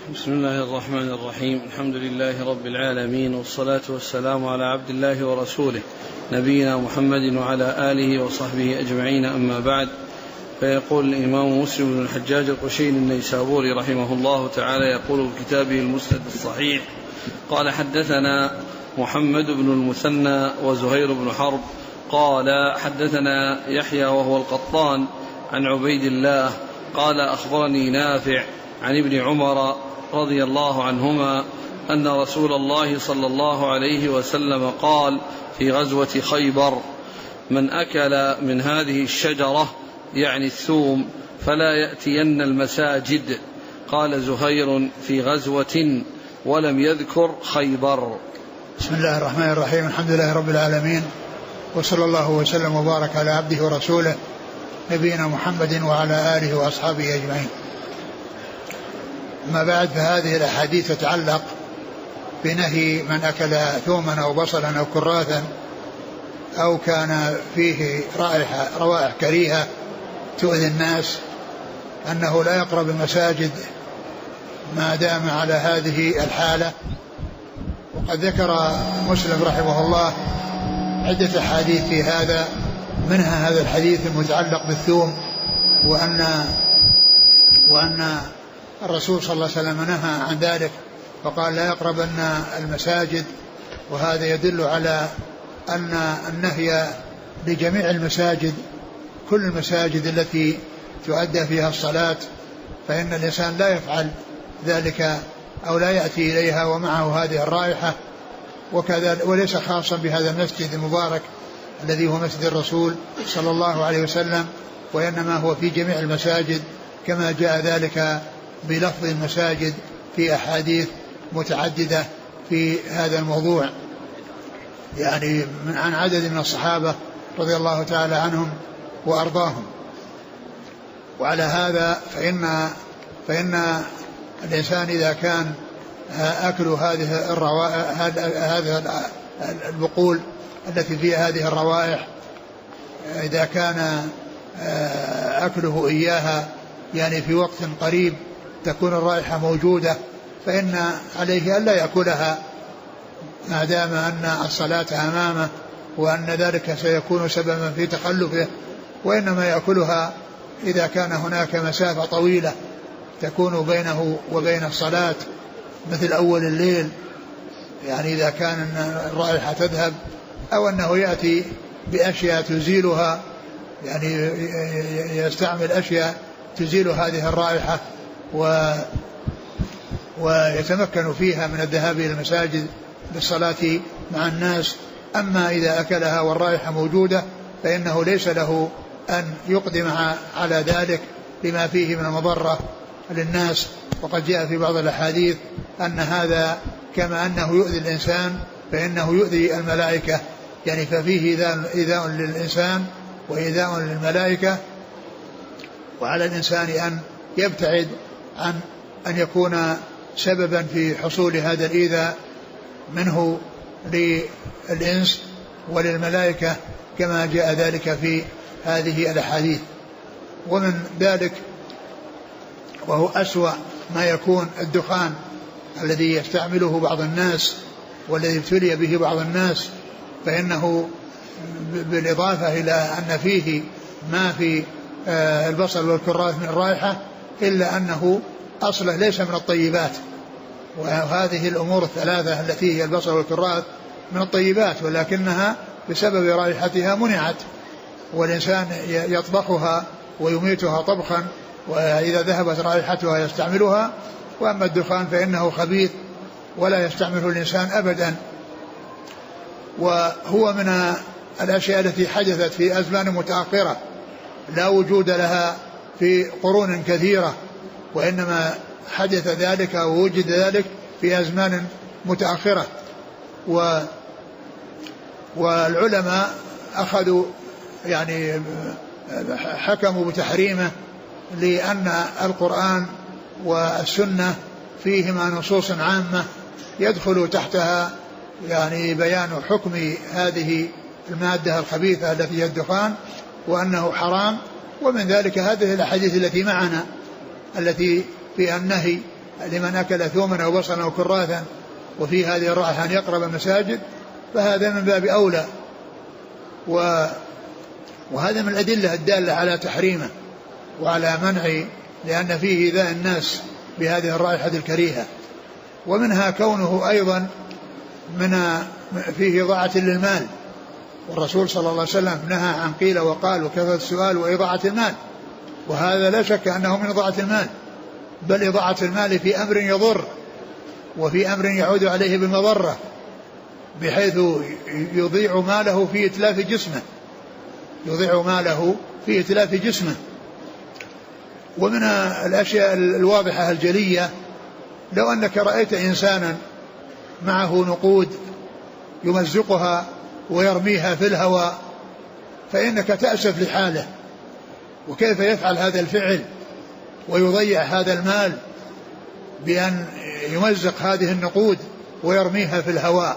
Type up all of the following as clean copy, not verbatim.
بسم الله الرحمن الرحيم. الحمد لله رب العالمين، والصلاة والسلام على عبد الله ورسوله نبينا محمد وعلى آله وصحبه أجمعين، أما بعد. فيقول الإمام مسلم بن الحجاج القشيري النيسابوري رحمه الله تعالى يقول في كتابه المسند الصحيح: قال حدثنا محمد بن المثنى وزهير بن حرب قال حدثنا يحيى وهو القطان عن عبيد الله قال أخبرني نافع عن ابن عمر رضي الله عنهما أن رسول الله صلى الله عليه وسلم قال في غزوة خيبر: من أكل من هذه الشجرة يعني الثوم فلا يأتين المساجد. قال زهير: في غزوة، ولم يذكر خيبر. بسم الله الرحمن الرحيم. الحمد لله رب العالمين، وصلى الله وسلم وبارك على عبده ورسوله نبينا محمد وعلى آله وأصحابه أجمعين. أما بعد، فهذه الأحاديث تتعلق بنهي من أكل ثوما أو بصلا أو كراثا أو كان فيه روائح كريهة تؤذي الناس، أنه لا يقرب المساجد ما دام على هذه الحالة. وقد ذكر مسلم رحمه الله عدة أحاديث في هذا، منها هذا الحديث المتعلق بالثوم، وأن الرسول صلى الله عليه وسلم نهى عن ذلك فقال: لا يقربن المساجد. وهذا يدل على أن النهي لجميع المساجد، كل المساجد التي تؤدى فيها الصلاة، فإن الإنسان لا يفعل ذلك أو لا يأتي إليها ومعه هذه الرائحة. وكذا وليس خاصا بهذا المسجد المبارك الذي هو مسجد الرسول صلى الله عليه وسلم، وإنما هو في جميع المساجد، كما جاء ذلك بلفظ المساجد في أحاديث متعددة في هذا الموضوع، يعني عن عدد من الصحابة رضي الله تعالى عنهم وأرضاهم. وعلى هذا فإن الإنسان إذا كان أكل هذه البقول التي فيها هذه الروائح، إذا كان أكله إياها يعني في وقت قريب تكون الرائحة موجودة، فإن عليه ألا يأكلها ما دام أن الصلاة أمامه وأن ذلك سيكون سببا في تخلفه، وإنما يأكلها إذا كان هناك مسافة طويلة تكون بينه وبين الصلاة، مثل أول الليل، يعني إذا كان الرائحة تذهب، أو أنه يأتي بأشياء تزيلها، يعني يستعمل أشياء تزيل هذه الرائحة ويتمكن فيها من الذهاب إلى المساجد بالصلاة مع الناس. أما إذا أكلها والرائحة موجودة فإنه ليس له أن يقدم على ذلك لما فيه من المضرة للناس. وقد جاء في بعض الأحاديث أن هذا كما أنه يؤذي الإنسان فإنه يؤذي الملائكة، يعني ففيه إيذاء للإنسان وإيذاء للملائكة، وعلى الإنسان أن يبتعد عن أن يكون سببا في حصول هذا الإيذاء منه للإنس وللملائكة، كما جاء ذلك في هذه الأحاديث. ومن ذلك وهو أسوأ ما يكون الدخان الذي يستعمله بعض الناس والذي ابتلي به بعض الناس، فإنه بالإضافة إلى أن فيه ما في البصل والكراث من الرائحة، إلا أنه أصله ليس من الطيبات. وهذه الأمور الثلاثة التي هي البصل والكراث من الطيبات، ولكنها بسبب رائحتها منعت، والإنسان يطبخها ويميتها طبخا، وإذا ذهبت رائحتها يستعملها. وأما الدخان فإنه خبيث ولا يستعمله الإنسان أبدا، وهو من الأشياء التي حدثت في أزمان متأخرة لا وجود لها في قرون كثيرة، وإنما حدث ذلك ووجد ذلك في أزمان متأخرة. والعلماء أخذوا يعني حكموا بتحريمه، لأن القرآن والسنة فيهما نصوص عامة يدخل تحتها يعني بيان حكم هذه المادة الخبيثة التي هي الدخان، وأنه حرام. ومن ذلك هذه الأحاديث التي معنا التي فيها النهي لمن أكل ثوما أو بصلا أو كراثا وفي هذه الرائحة أن يقرب المساجد، فهذا من باب أولى. وهذا من الأدلة الدالة على تحريمه وعلى منع، لأن فيه إيذاء الناس بهذه الرائحة الكريهة. ومنها كونه أيضا فيه إضاعة للمال، والرسول صلى الله عليه وسلم نهى عن قيل وقال وكثرة السؤال وإضاعة المال، وهذا لا شك أنه من إضاعة المال، بل إضاعة المال في أمر يضر وفي أمر يعود عليه بالمضرة، بحيث يضيع ماله في إتلاف جسمه. ومن الأشياء الواضحة الجلية لو أنك رأيت إنسانا معه نقود يمزقها ويرميها في الهواء فإنك تأسف لحاله، وكيف يفعل هذا الفعل ويضيع هذا المال بأن يمزق هذه النقود ويرميها في الهواء.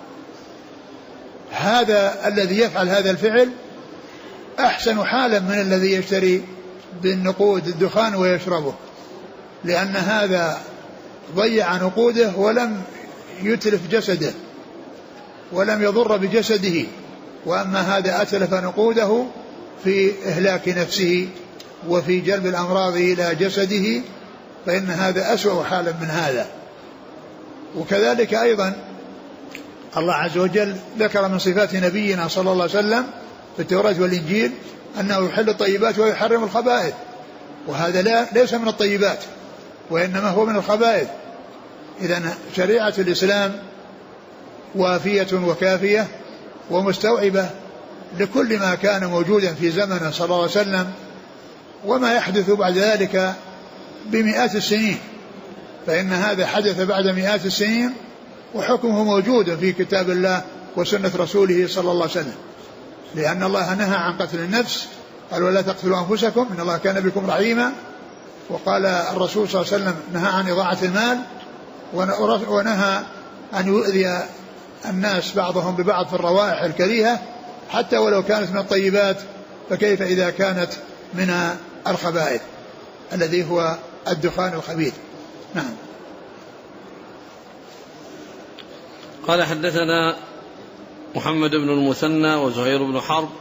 هذا الذي يفعل هذا الفعل أحسن حالا من الذي يشتري بالنقود الدخان ويشربه، لأن هذا ضيع نقوده ولم يتلف جسده ولم يضر بجسده، وأما هذا أتلف نقوده في إهلاك نفسه وفي جلب الأمراض إلى جسده، فإن هذا أسوأ حالا من هذا. وكذلك أيضا الله عز وجل ذكر من صفات نبينا صلى الله عليه وسلم في التوراة والإنجيل أنه يحل الطيبات ويحرم الخبائث، وهذا ليس من الطيبات وإنما هو من الخبائث. إذن شريعة الإسلام وافية وكافية ومستوعبة لكل ما كان موجودا في زمنه صلى الله عليه وسلم وما يحدث بعد ذلك بمئات السنين، فإن هذا حدث بعد مئات السنين وحكمه موجود في كتاب الله وسنة رسوله صلى الله عليه وسلم، لأن الله نهى عن قتل النفس، قال ولا تقتلوا أنفسكم إن الله كان بكم رحيما. وقال الرسول صلى الله عليه وسلم نهى عن إضاعة المال، ونهى أن يؤذي الناس بعضهم ببعض في الروائح الكريهة حتى ولو كانت من الطيبات، فكيف إذا كانت من الخبائث الذي هو الدخان الخبيث. نعم. قال حدثنا محمد بن المثنى وزهير بن حرب.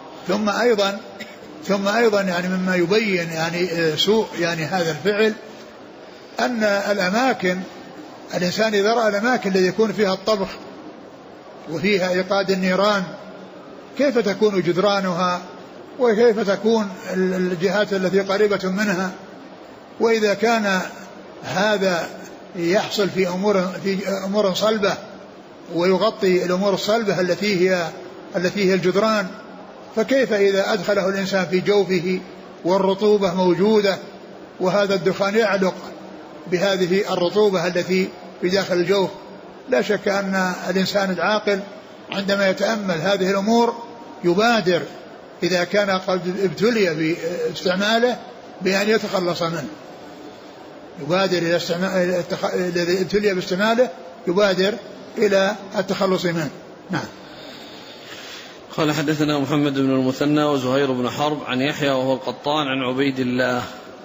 ثم أيضا يعني مما يبين يعني سوء يعني هذا الفعل أن الأماكن الإنسان إذا رأى الأماكن التي يكون فيها الطبخ وفيها إيقاد النيران كيف تكون جدرانها وكيف تكون الجهات التي قريبة منها، وإذا كان هذا يحصل في أمور صلبة ويغطي الأمور الصلبة التي هي الجدران، فكيف إذا أدخله الإنسان في جوفه والرطوبة موجودة وهذا الدخان يعلق بهذه الرطوبة التي في داخل الجوف. لا شك أن الإنسان العاقل عندما يتأمل هذه الأمور يبادر إذا كان قد ابتلي باستعماله بأن يتخلص منه، يبادر الذي ابتلي باستعماله يبادر إلى التخلص منه. نعم. قال حدثنا محمد بن المثنى وزهير بن حرب عن يحيى وهو القطان عن عبيد الله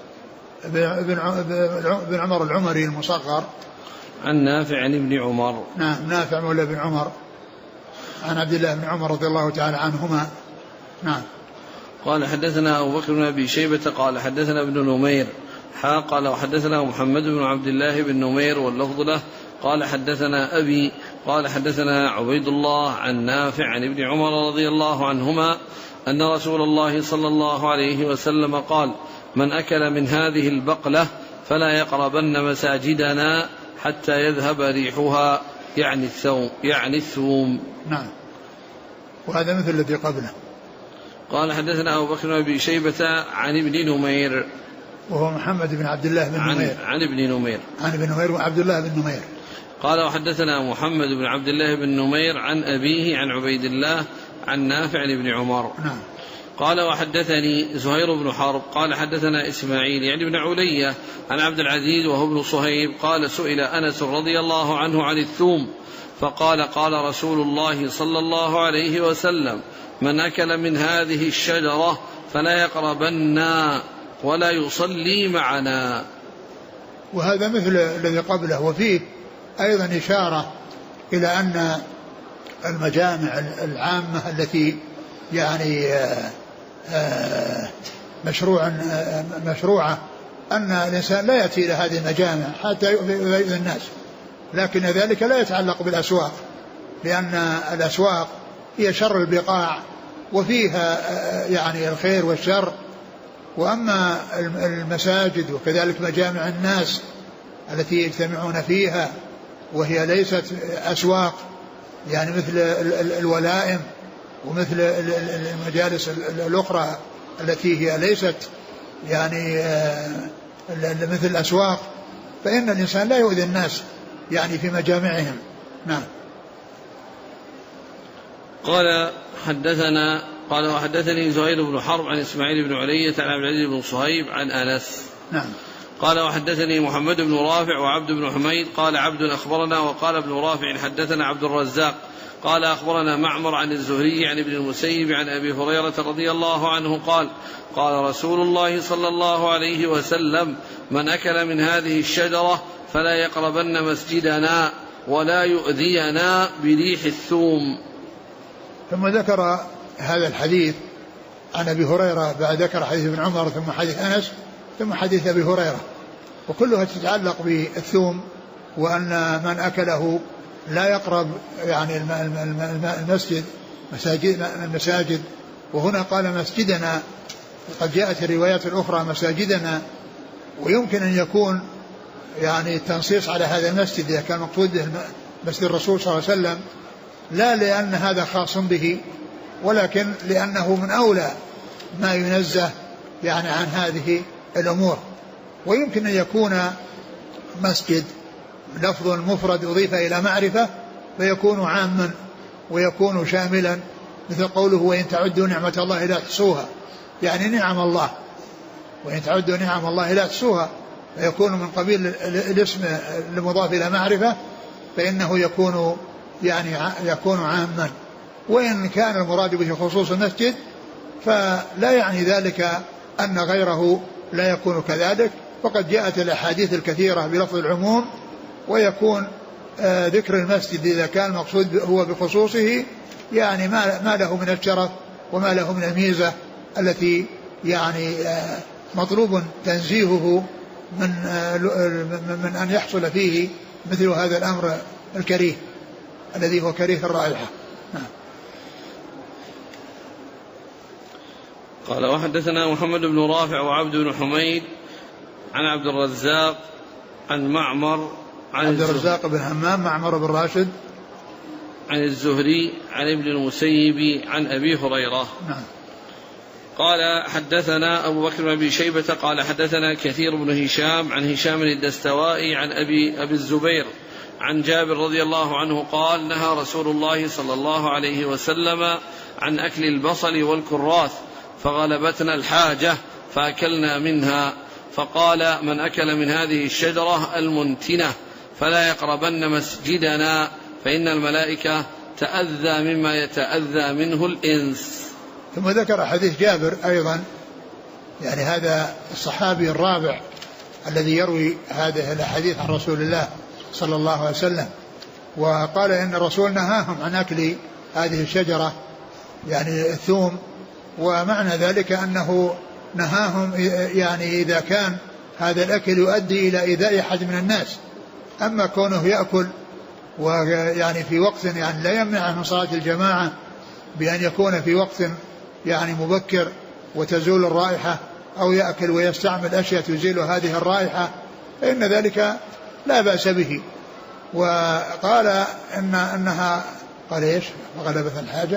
بن عمر العمري المصغر عن نافع عن ابن عمر. نعم، نافع مولى بن عمر عن عبد الله بن عمر رضي الله تعالى عنهما. نعم. قال حدثنا أبو بكر بن أبي شيبة قال حدثنا ابن نمير قال وحدثنا محمد بن عبد الله بن نمير واللفظ له قال حدثنا أبي قال حدثنا عبيد الله عن نافع عن ابن عمر رضي الله عنهما أن رسول الله صلى الله عليه وسلم قال من أكل من هذه البقلة فلا يقربن مساجدنا حتى يذهب ريحها، يعني الثوم. نعم. وهذا مثل الذي قبله. قال حدثنا أبو بكر بن أبي شيبة عن ابن نمير وهو محمد بن عبد الله بن نمير عن ابن نمير وعبد الله بن نمير. قال وحدثنا محمد بن عبد الله بن نمير عن أبيه عن عبيد الله عن نافع عن ابن عمر. نعم. قال وحدثني زهير بن حرب قال حدثنا إسماعيل يعني بن علية عن عبد العزيز وهو ابن صهيب قال سئل أنس رضي الله عنه عن الثوم فقال قال رسول الله صلى الله عليه وسلم من أكل من هذه الشجرة فلا يقربنا ولا يصلي معنا. وهذا مثل الذي قبله. وفيه أيضا إشارة إلى أن المجامع العامة التي يعني مشروعة أن الإنسان لا يأتي إلى هذه المجامع حتى يؤذي الناس، لكن ذلك لا يتعلق بالأسواق، لأن الأسواق هي شر البقاع وفيها يعني الخير والشر. وأما المساجد وكذلك مجامع الناس التي يجتمعون فيها وهي ليست أسواق، يعني مثل الولائم ومثل المجالس الأخرى التي هي ليست يعني مثل الأسواق، فإن الإنسان لا يؤذي الناس يعني في مجامعهم. نعم. قال وحدثني زهير بن حرب عن إسماعيل بن علية عن عبد العزيز بن صهيب عن أنس. نعم. قال وحدثني محمد بن رافع وعبد بن حميد قال عبد أخبرنا، وقال ابن رافع حدثنا عبد الرزاق قال أخبرنا معمر عن الزهري عن ابن المسيب عن أبي هريرة رضي الله عنه قال قال رسول الله صلى الله عليه وسلم: من أكل من هذه الشجرة فلا يقربن مسجدنا ولا يؤذينا بريح الثوم. ثم ذكر هذا الحديث عن أبي هريرة، بعد ذكر حديث ابن عمر ثم حديث أنس ثم حديث أبي هريرة، وكلها تتعلق بالثوم، وأن من أكله لا يقرب يعني المساجد. وهنا قال مسجدنا، قد جاءت الروايات الأخرى مساجدنا، ويمكن أن يكون يعني التنصيص على هذا المسجد إذا كان مقصود مسجد الرسول صلى الله عليه وسلم، لا لأن هذا خاص به، ولكن لأنه من أولى ما ينزه يعني عن هذه الأمور. ويمكن أن يكون مسجد لفظ مفرد أضيف إلى معرفة فيكون عاما ويكون شاملا، مثل قوله: وإن تعدوا نعمة الله لا تحصوها، يعني نعم الله، وإن تعدوا نعم الله لا تحصوها، فيكون من قبيل الاسم المضاف إلى معرفة، فإنه يكون عاما. وإن كان المراد به خصوص المسجد فلا يعني ذلك أن غيره لا يكون كذلك، فقد جاءت الأحاديث الكثيرة بلفظ العموم، ويكون ذكر المسجد إذا كان المقصود هو بخصوصه يعني ما له من الشرف وما له من الميزة التي يعني مطلوب تنزيهه من أن يحصل فيه مثل هذا الأمر الكريه الذي هو كريه الرائحة. قال وحدثنا محمد بن رافع وعبد بن حميد عن عبد الرزاق عن معمر عن عبد الرزاق بن همام معمر بن راشد عن الزهري عن ابن المسيب عن أبي هريرة. نعم. قال حدثنا أبو بكر بن أبي شيبة قال حدثنا كثير بن هشام عن هشام الدستوائي عن أبي الزبير عن جابر رضي الله عنه قال: نهى رسول الله صلى الله عليه وسلم عن أكل البصل والكراث فغلبتنا الحاجة فأكلنا منها، فقال: من أكل من هذه الشجرة المنتنة فلا يقربن مسجدنا فإن الملائكة تأذى مما يتأذى منه الإنس. ثم ذكر حديث جابر أيضا، يعني هذا الصحابي الرابع الذي يروي هذه الحديث عن رسول الله صلى الله عليه وسلم، وقال إن الرسول نهاهم عن أكل هذه الشجرة يعني الثوم، ومعنى ذلك أنه نهاهم يعني إذا كان هذا الأكل يؤدي إلى إيذاء أحد من الناس. أما كونه يأكل ويعني في وقت يعني لا يمنع من صلاة الجماعة بأن يكون في وقت يعني مبكر وتزول الرائحة، أو يأكل ويستعمل أشياء تزيل هذه الرائحة، فإن ذلك لا بأس به. وقال أنها قال إيش؟ غلبت الحاجة.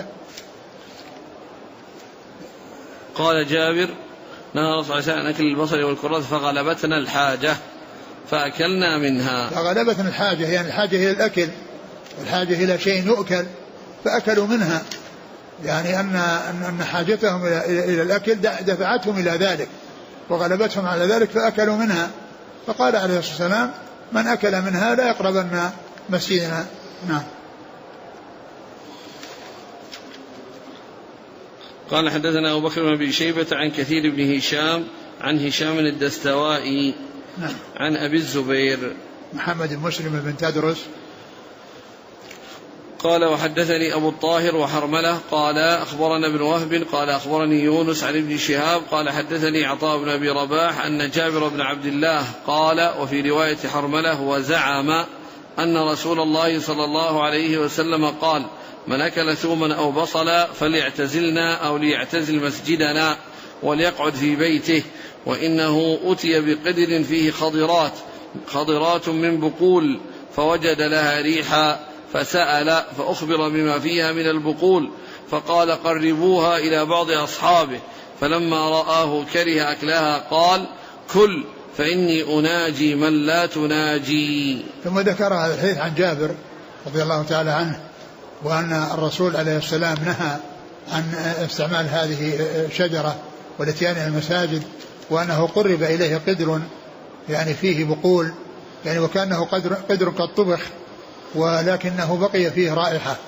قال جابر: نهى رسول الله عن أكل البصل والكراث فغلبتنا الحاجة فأكلنا منها. فغلبتنا الحاجة يعني الحاجة إلى الأكل، الحاجة إلى شيء يؤكل فأكلوا منها، يعني أن حاجتهم إلى الأكل دفعتهم إلى ذلك وغلبتهم على ذلك فأكلوا منها. فقال عليه الصلاة والسلام: من أكل منها لا يقربن مسجدنا. نعم. قال حدثنا أبو بكر بن أبي شيبة عن كثير بن هشام عن هشام الدستوائي نعم. عن أبي الزبير محمد بن مسلم بن تدرس قال وحدثني أبو الطاهر وحرملة قال أخبرنا ابن وهب قال أخبرني يونس عن ابن شهاب قال حدثني عطاء بن أبي رباح أن جابر بن عبد الله قال وفي رواية حرملة وزعم أن رسول الله صلى الله عليه وسلم قال من أكل ثوما أو بصلا فليعتزلنا أو ليعتزل مسجدنا وليقعد في بيته وإنه أتي بقدر فيه خضرات من بقول فوجد لها ريحا فسأل فأخبر بما فيها من البقول فقال قربوها إلى بعض أصحابه فلما رآه كره أكلها قال كل فإني أناجي من لا تناجي. ثم ذكر هذا الحديث عن جابر رضي الله تعالى عنه وأن الرسول عليه السلام نهى عن استعمال هذه الشجرة والاتيان المساجد وأنه قرب إليه قدر يعني فيه بقول يعني وكأنه قدر قد طبخ ولكنه بقي فيه رائحة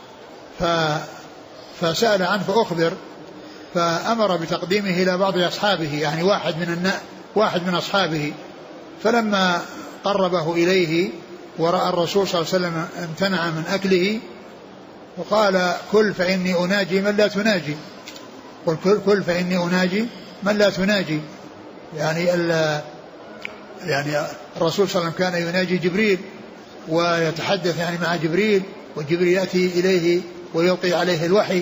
فسأل عنه فأخبر فأمر بتقديمه إلى بعض أصحابه يعني واحد من أصحابه فلما قربه إليه ورأى الرسول صلى الله عليه وسلم امتنع من أكله وقال كل فإني أناجي من لا تناجي كل فإني أناجي من لا تناجي يعني الرسول صلى الله عليه وسلم كان يناجي جبريل ويتحدث يعني مع جبريل وجبريل يأتي إليه ويلقي عليه الوحي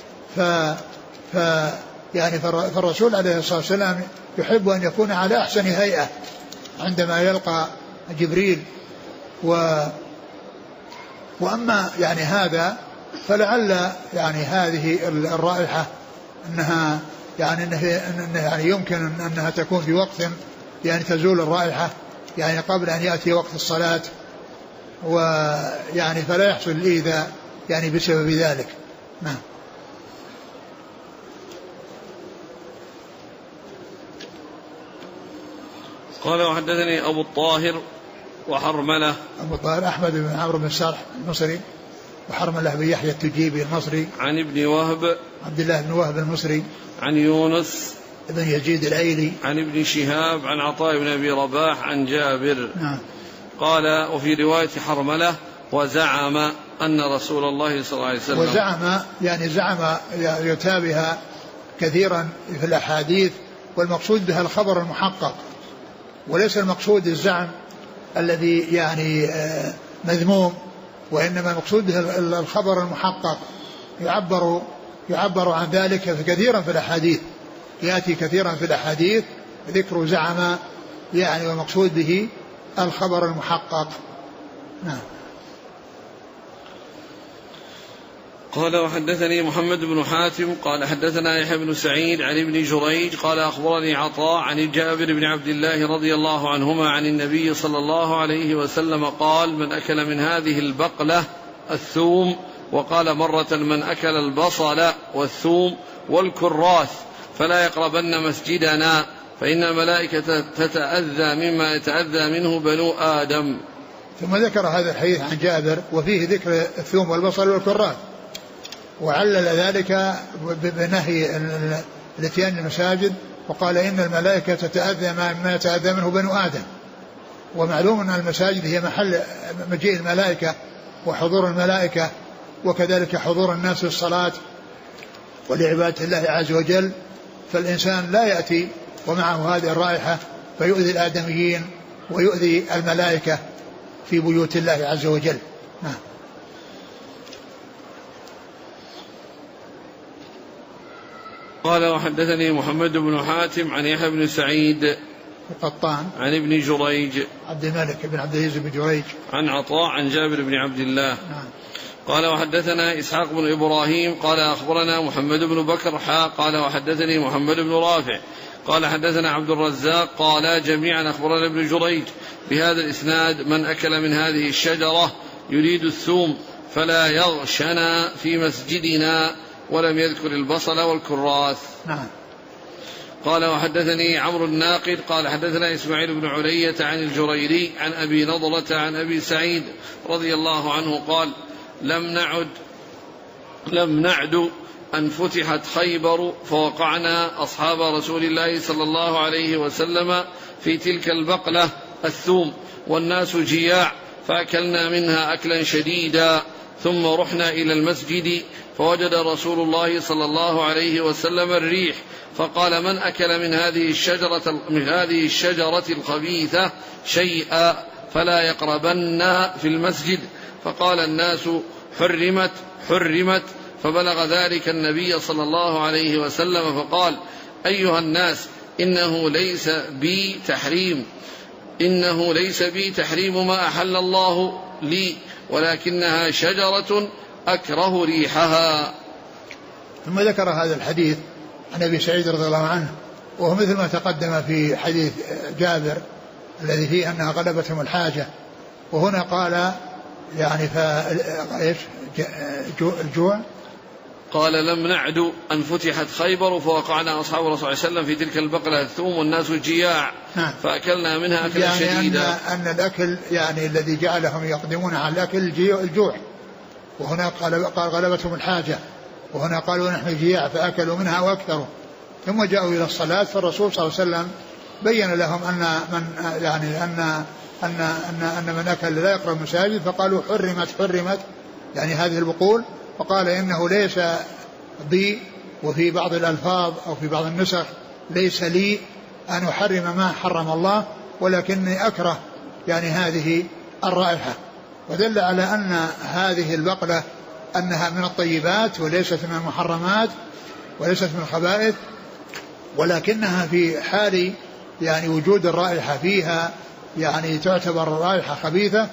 فالرسول عليه الصلاة والسلام يحب أن يكون على أحسن هيئة عندما يلقى جبريل وأما يعني هذا فلعل يعني هذه الرائحة أنها يعني يمكن أنها تكون في وقت يعني تزول الرائحة يعني قبل أن يأتي وقت الصلاة ويعني فلا يحصل الإيذاء يعني بسبب ذلك. نعم. قال وحدثني أبو الطاهر وحرملة أبو الطاهر أحمد بن عمرو بن السرح المصري وحرملة بن يحيى التجيبي المصري عن ابن وهب عبد الله بن وهب المصري عن يونس بن يزيد الأيلي عن ابن شهاب عن عطاء بن أبي رباح عن جابر. نعم. قال وفي رواية حرملة وزعم أن رسول الله صلى الله عليه وسلم وزعم يعني زعم يتابها كثيرا في الأحاديث والمقصود بها الخبر المحقق وليس المقصود الزعم الذي يعني مذموم وإنما المقصود به الخبر المحقق يعبر عن ذلك في كثيرا في الأحاديث يأتي كثيرا في الأحاديث ذكر زعم يعني ومقصود به الخبر المحقق. نعم. قال وحدثني محمد بن حاتم قال حدثنا يحيى بن سعيد عن ابن جريج قال أخبرني عطاء عن جابر بن عبد الله رضي الله عنهما عن النبي صلى الله عليه وسلم قال من أكل من هذه البقلة الثوم وقال مرة من أكل البصل والثوم والكراث فلا يقربن مسجدنا فإن الملائكة تتأذى مما يتأذى منه بنو آدم. ثم ذكر هذا الحديث عن جابر وفيه ذكر الثوم والبصل والكراث وعلل ذلك بنهي الاتيان المساجد وقال إن الملائكة تتأذى ما يتأذى منه بنو آدم ومعلوم أن المساجد هي محل مجيء الملائكة وحضور الملائكة وكذلك حضور الناس في الصلاة ولعبادة الله عز وجل فالإنسان لا يأتي ومعه هذه الرائحة فيؤذي الآدميين ويؤذي الملائكة في بيوت الله عز وجل. نعم. قال وحدثني محمد بن حاتم عن يحيى بن سعيد القطان عن ابن جريج عبد الملك بن عبد العزيز بن جريج عن عطاء عن جابر بن عبد الله. نعم. قال وحدثنا إسحاق بن إبراهيم قال أخبرنا محمد بن بكر قال وحدثني محمد بن رافع قال حدثنا عبد الرزاق قال جميعا أخبرنا ابن جريج بهذا الإسناد من أكل من هذه الشجرة يريد الثوم فلا يغشنا في مسجدنا ولم يذكر البصل والكراث. نعم. قال وحدثني عمرو الناقد قال حدثنا إسماعيل بن علية عن الجريري عن أبي نضرة عن أبي سعيد رضي الله عنه قال لم نعد أن فتحت خيبر فوقعنا أصحاب رسول الله صلى الله عليه وسلم في تلك البقلة الثوم والناس جياع، فأكلنا منها أكلا شديدا، ثم رحنا إلى المسجد فوجد رسول الله صلى الله عليه وسلم الريح، فقال: من أكل من هذه الشجرة الخبيثة شيئا فلا يقربن في المسجد. فقال الناس: حرمت حرمت. فبلغ ذلك النبي صلى الله عليه وسلم فقال: أيها الناس، إنه ليس بي تحريم ما أحل الله لي، ولكنها شجرة أكره ريحها. ثم ذكر هذا الحديث عن أبي سعيد رضي الله عنه، وهو مثل ما تقدم في حديث جابر الذي فيه أنها غلبتهم الحاجة، وهنا قال يعني الجوع. قال: لم نعد أن فتحت خيبر فوقعنا أصحاب الرسول صلى الله عليه وسلم في تلك البقلة الثوم والناس جياع، فأكلنا منها أكلا يعني شديدا. أن الأكل يعني الذي جعلهم يقدمون على الأكل الجوع، وهنا قال غلبتهم الحاجة، وهنا قالوا نحن جياع فأكلوا منها وأكثروا. ثم جاءوا إلى الصلاة، فالرسول صلى الله عليه وسلم بين لهم أن من أكل لا يقرب المساجد، فقالوا حرمت يعني هذه البقول، فقال إنه ليس بي، وفي بعض الألفاظ أو في بعض النسخ ليس لي أن أحرم ما حرم الله، ولكني أكره يعني هذه الرائحة. ودل على أن هذه البقلة أنها من الطيبات وليست من المحرمات وليست من الخبائث، ولكنها في حال يعني وجود الرائحة فيها يعني تعتبر رائحة خبيثة،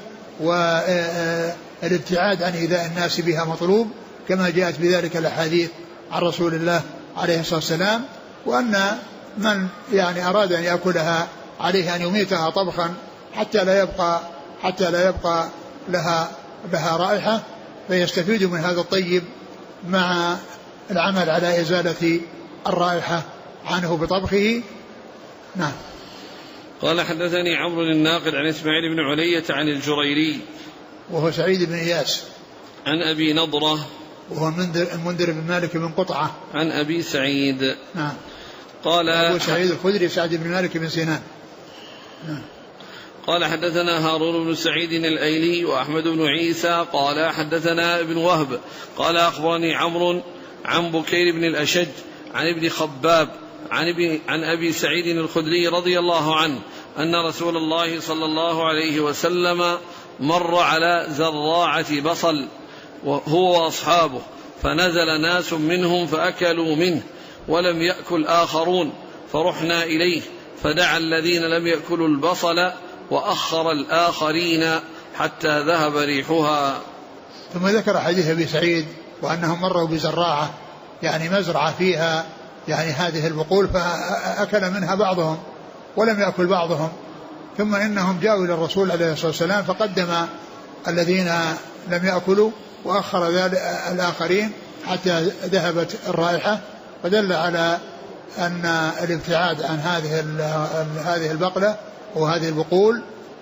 والابتعاد عن إيذاء الناس بها مطلوب، كما جاءت بذلك الأحاديث عن رسول الله عليه الصلاة والسلام. وأن من يعني أراد أن يأكلها عليه أن يميتها طبخا حتى لا يبقى لها رائحة، فيستفيد من هذا الطيب مع العمل على إزالة الرائحة عنه بطبخه. نعم. قال: حدثني عمرو الناقد عن إسماعيل بن علية عن الجريري وهو سعيد بن إياس عن أبي نضرة وهو المنذر بن مالك بن قطعة عن أبي سعيد. نعم. قال: أبو سعيد الخدري سعد بن مالك بن سنان. نعم. قال: حدثنا هارون بن سعيد الأيلي وأحمد بن عيسى قال: حدثنا ابن وهب قال: أخبرني عمرو عن بكير بن الأشج عن ابن خباب عن أبي سعيد الخدري رضي الله عنه أن رسول الله صلى الله عليه وسلم مر على زراعة بصل وهو وأصحابه، فنزل ناس منهم فأكلوا منه ولم يأكل آخرون، فرحنا إليه فدعا الذين لم يأكلوا البصل وأخر الآخرين حتى ذهب ريحها. ثم ذكر حديث أبي سعيد وأنهم مروا بزراعة يعني مزرعة فيها يعني هذه البقول، فأكل منها بعضهم ولم يأكل بعضهم، ثم إنهم جاءوا إلى الرسول عليه الصلاة والسلام فقدم الذين لم يأكلوا وأخر الآخرين حتى ذهبت الرائحة، فدل على أن الابتعاد عن هذه البقلة وهذه البقول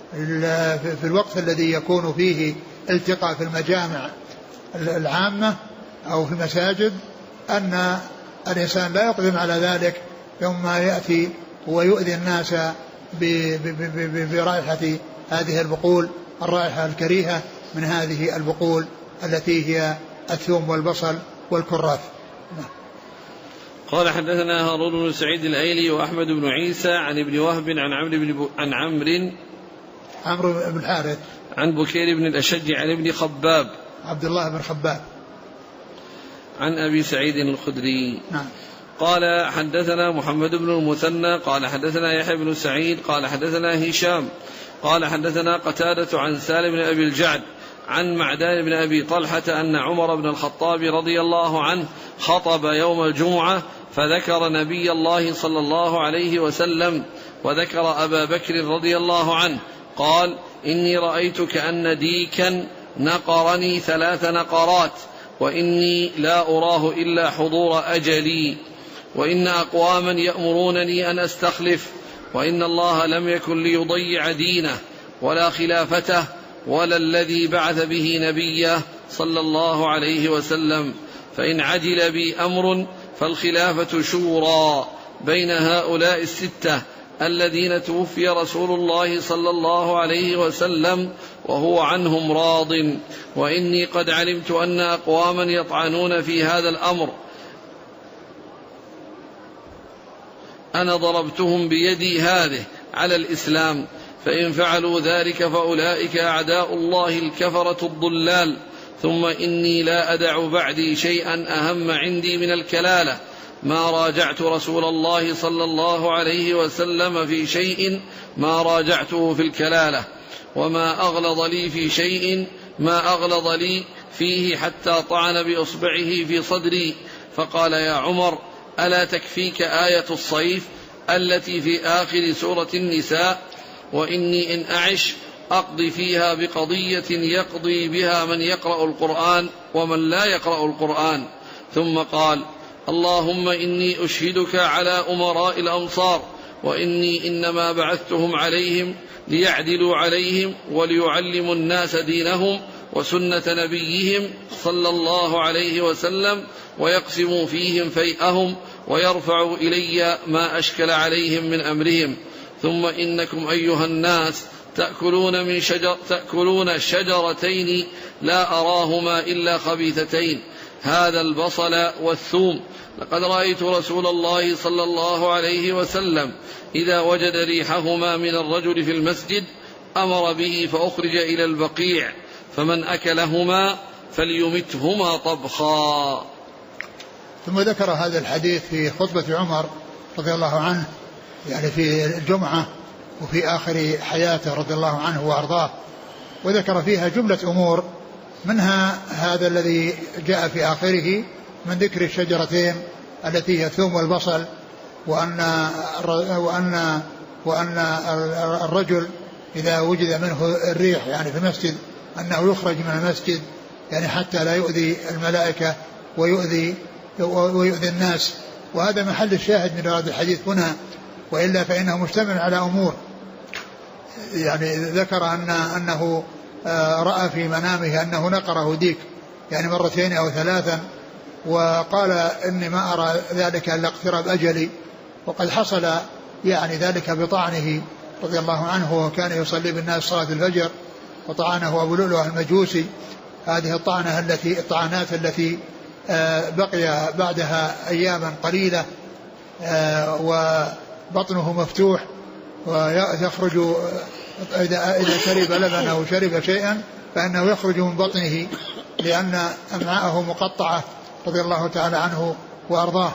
في الوقت الذي يكون فيه التقاء في المجامع العامة أو في المساجد، أن الإنسان لا يقدم على ذلك ثم يأتي ويؤذي الناس برائحة هذه البقول، الرائحة الكريهة من هذه البقول التي هي الثوم والبصل والكراث. قال: حدثنا هارون بن سعيد الأيلي وأحمد بن عيسى عن ابن وهب عن عمرو بن الحارث عن بكير بن الأشج عن ابن خباب عبد الله بن خباب عن أبي سعيد الخدري. نعم. قال: حدثنا محمد بن المثنى قال: حدثنا يحيى بن سعيد قال: حدثنا هشام قال: حدثنا قتادة عن سالم بن أبي الجعد عن معدان بن أبي طلحة أن عمر بن الخطاب رضي الله عنه خطب يوم الجمعة فذكر نبي الله صلى الله عليه وسلم وذكر أبا بكر رضي الله عنه، قال: إني رأيت كأن ديكا نقرني 3 نقرات، وإني لا أراه إلا حضور أجلي، وإن أقواما يأمرونني أن أستخلف، وإن الله لم يكن ليضيع دينه ولا خلافته ولا الذي بعث به نبيه صلى الله عليه وسلم، فإن عجل بي أمر فالخلافة شورى بين هؤلاء 6، الذين توفي رسول الله صلى الله عليه وسلم وهو عنهم راض، وإني قد علمت أن أقواما يطعنون في هذا الأمر أنا ضربتهم بيدي هذه على الإسلام، فإن فعلوا ذلك فأولئك أعداء الله الكفرة الضلال. ثم إني لا أدع بعدي شيئا أهم عندي من الكلالة، ما راجعت رسول الله صلى الله عليه وسلم في شيء ما راجعته في الكلالة، وما أغلظ لي في شيء ما أغلظ لي فيه حتى طعن بإصبعه في صدري فقال: يا عمر، ألا تكفيك آية الصيف التي في آخر سورة النساء؟ وإني إن أعش أقضي فيها بقضية يقضي بها من يقرأ القرآن ومن لا يقرأ القرآن. ثم قال: اللهم إني أشهدك على أمراء الأمصار، وإني إنما بعثتهم عليهم ليعدلوا عليهم وليعلموا الناس دينهم وسنة نبيهم صلى الله عليه وسلم، ويقسموا فيهم فيئهم ويرفعوا إلي ما أشكل عليهم من أمرهم. ثم إنكم أيها الناس تأكلون شجرتين لا أراهما إلا خبيثتين، هذا البصل والثوم. لقد رأيت رسول الله صلى الله عليه وسلم إذا وجد ريحهما من الرجل في المسجد أمر به فأخرج إلى البقيع، فمن أكلهما فليمتهما طبخا. ثم ذكر هذا الحديث في خطبة عمر رضي الله عنه، يعني في الجمعة وفي آخر حياته رضي الله عنه وأرضاه، وذكر فيها جملة أمور، منها هذا الذي جاء في آخره من ذكر الشجرتين التي هي الثوم والبصل، وأن الرجل إذا وجد منه الريح يعني في المسجد أنه يخرج من المسجد، يعني حتى لا يؤذي الملائكة ويؤذي الناس. وهذا محل الشاهد من هذا الحديث هنا، وإلا فإنه مشتمل على أمور. يعني ذكر أنه رأى في منامه أنه نقره ديك يعني مرتين أو ثلاثا، وقال إني ما أرى ذلك إلا اقتراب أجلي، وقد حصل يعني ذلك بطعنه رضي الله عنه، وكان يصلي بالناس صلاة الفجر وطعنه أبو لؤلؤة المجوسي. هذه الطعنات التي بقي بعدها أياما قليلة وبطنه مفتوح، ويخرج إذا شرب لبن أو شرب شيئا فإنه يخرج من بطنه لأن أمعاءه مقطعة رضي الله تعالى عنه وأرضاه.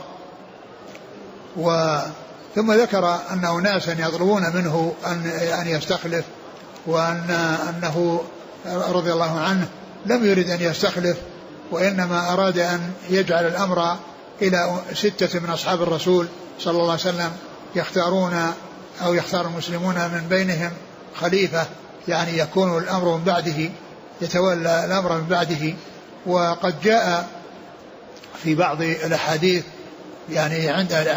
ثم ذكر أن أناسا يطلبون منه أن يستخلف، وأنه رضي الله عنه لم يرد أن يستخلف، وإنما أراد أن يجعل الأمر إلى 6 من أصحاب الرسول صلى الله عليه وسلم يختارون أو يختار المسلمون من بينهم خليفة، يعني يكون الأمر من بعده، يتولى الأمر من بعده. وقد جاء في بعض الأحاديث يعني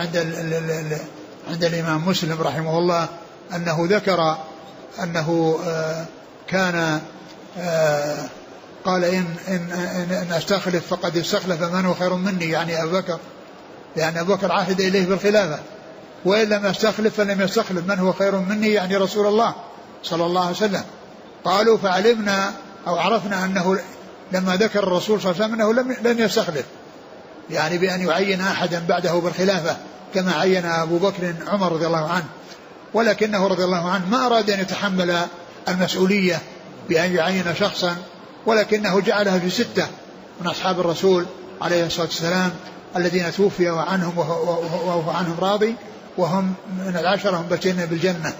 عند الإمام مسلم رحمه الله أنه ذكر أنه كان قال إن أستخلف فقد استخلف من هو خير مني، يعني أبو بكر، لأن أبو بكر عهد إليه بالخلافة، وإن لم يستخلف فلم يستخلف من هو خير مني، يعني رسول الله صلى الله عليه وسلم. قالوا فعلمنا أو عرفنا أنه لما ذكر الرسول صلى الله عليه وسلم أنه لم يستخلف، يعني بأن يعين أحدا بعده بالخلافة كما عين أبو بكر عمر رضي الله عنه، ولكنه رضي الله عنه ما أراد أن يتحمل المسؤولية بأن يعين شخصا، ولكنه جعلها في 6 من أصحاب الرسول عليه الصلاة والسلام الذين توفي وعنهم وهو عنهم راضي، وهم من العشرة المبشرين بالجنة،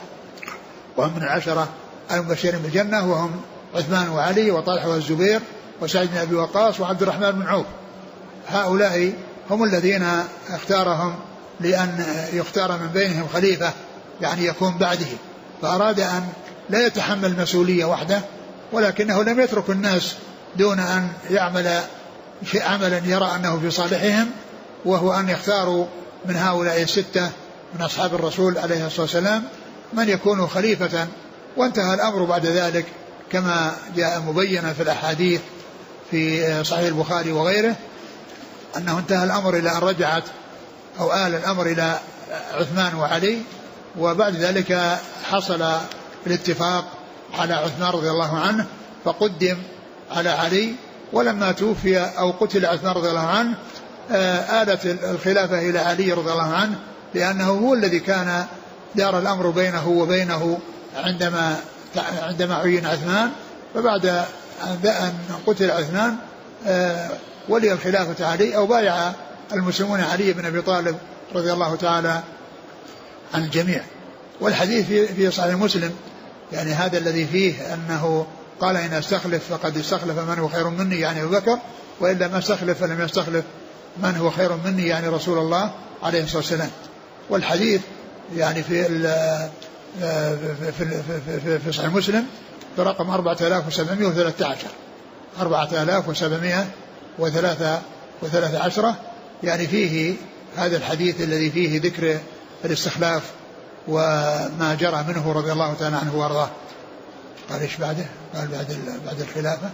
وهم عثمان وعلي وطلحة والزبير وسعد بن أبي وقاص وعبد الرحمن بن عوف. هؤلاء هم الذين اختارهم لأن يختار من بينهم خليفة يعني يكون بعده، فأراد أن لا يتحمل المسؤولية وحده، ولكنه لم يترك الناس دون أن يعمل عملا يرى أنه في صالحهم، وهو أن يختاروا من هؤلاء 6 من أصحاب الرسول عليه الصلاة والسلام من يكون خليفة. وانتهى الأمر بعد ذلك كما جاء مبينا في الأحاديث في صحيح البخاري وغيره، أنه انتهى الأمر إلى أن رجعت أو آل الأمر إلى عثمان وعلي، وبعد ذلك حصل الاتفاق على عثمان رضي الله عنه فقدم على علي، ولما توفي أو قتل عثمان رضي الله عنه آلت الخلافة إلى علي رضي الله عنه، لأنه هو الذي كان دار الأمر بينه وبينه عندما عين عثمان. فبعد أن قتل عثمان ولي الخلافة علي، أو بايع المسلمون علي بن أبي طالب رضي الله تعالى عن الجميع. والحديث في صحيح مسلم يعني هذا الذي فيه أنه قال إن استخلف فقد استخلف من هو خير مني يعني أبو بكر، وإلا ما استخلف فلم يستخلف من هو خير مني يعني رسول الله عليه الصلاة والسلام. والحديث يعني في صحيح مسلم برقم 4713 يعني فيه هذا الحديث الذي فيه ذكر الاستخلاف وما جرى منه رضي الله تعالى عنه وارضاه. قال ايش بعده؟ قال بعد الخلافة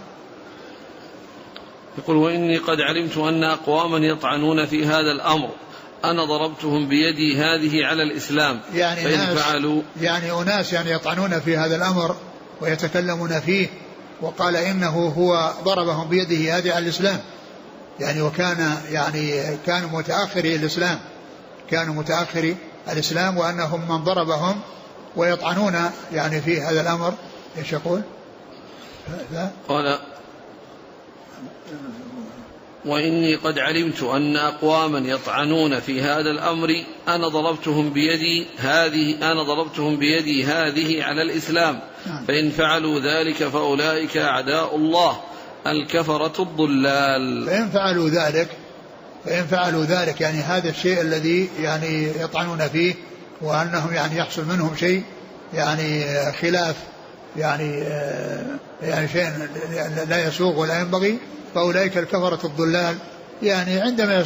يقول وإني قد علمت أن أقواما يطعنون في هذا الأمر أنا ضربتهم بيدي هذه على الإسلام يعني فإن فعلوا يعني أناس يعني يطعنون في هذا الأمر ويتكلمون فيه، وقال إنه هو ضربهم بيده هذه على الإسلام يعني، وكان يعني كانوا متأخري الإسلام وأنهم من ضربهم ويطعنون يعني في هذا الأمر. ايش يقول؟ قال وإني قد علمت أن أقواما يطعنون في هذا الأمر أنا ضربتهم بيدي هذه على الإسلام فإن فعلوا ذلك فأولئك أعداء الله الكفرة الضلال. فإن فعلوا ذلك يعني هذا الشيء الذي يعني يطعنون فيه وأنهم يعني يحصل منهم شيء يعني خلاف يعني شيء لا يسوغ ولا ينبغي، فأولئك الكفرة الضلال يعني عندما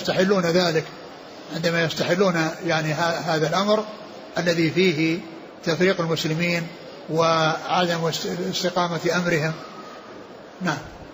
يستحلون يعني هذا الأمر الذي فيه تفريق المسلمين وعدم استقامة أمرهم. نعم.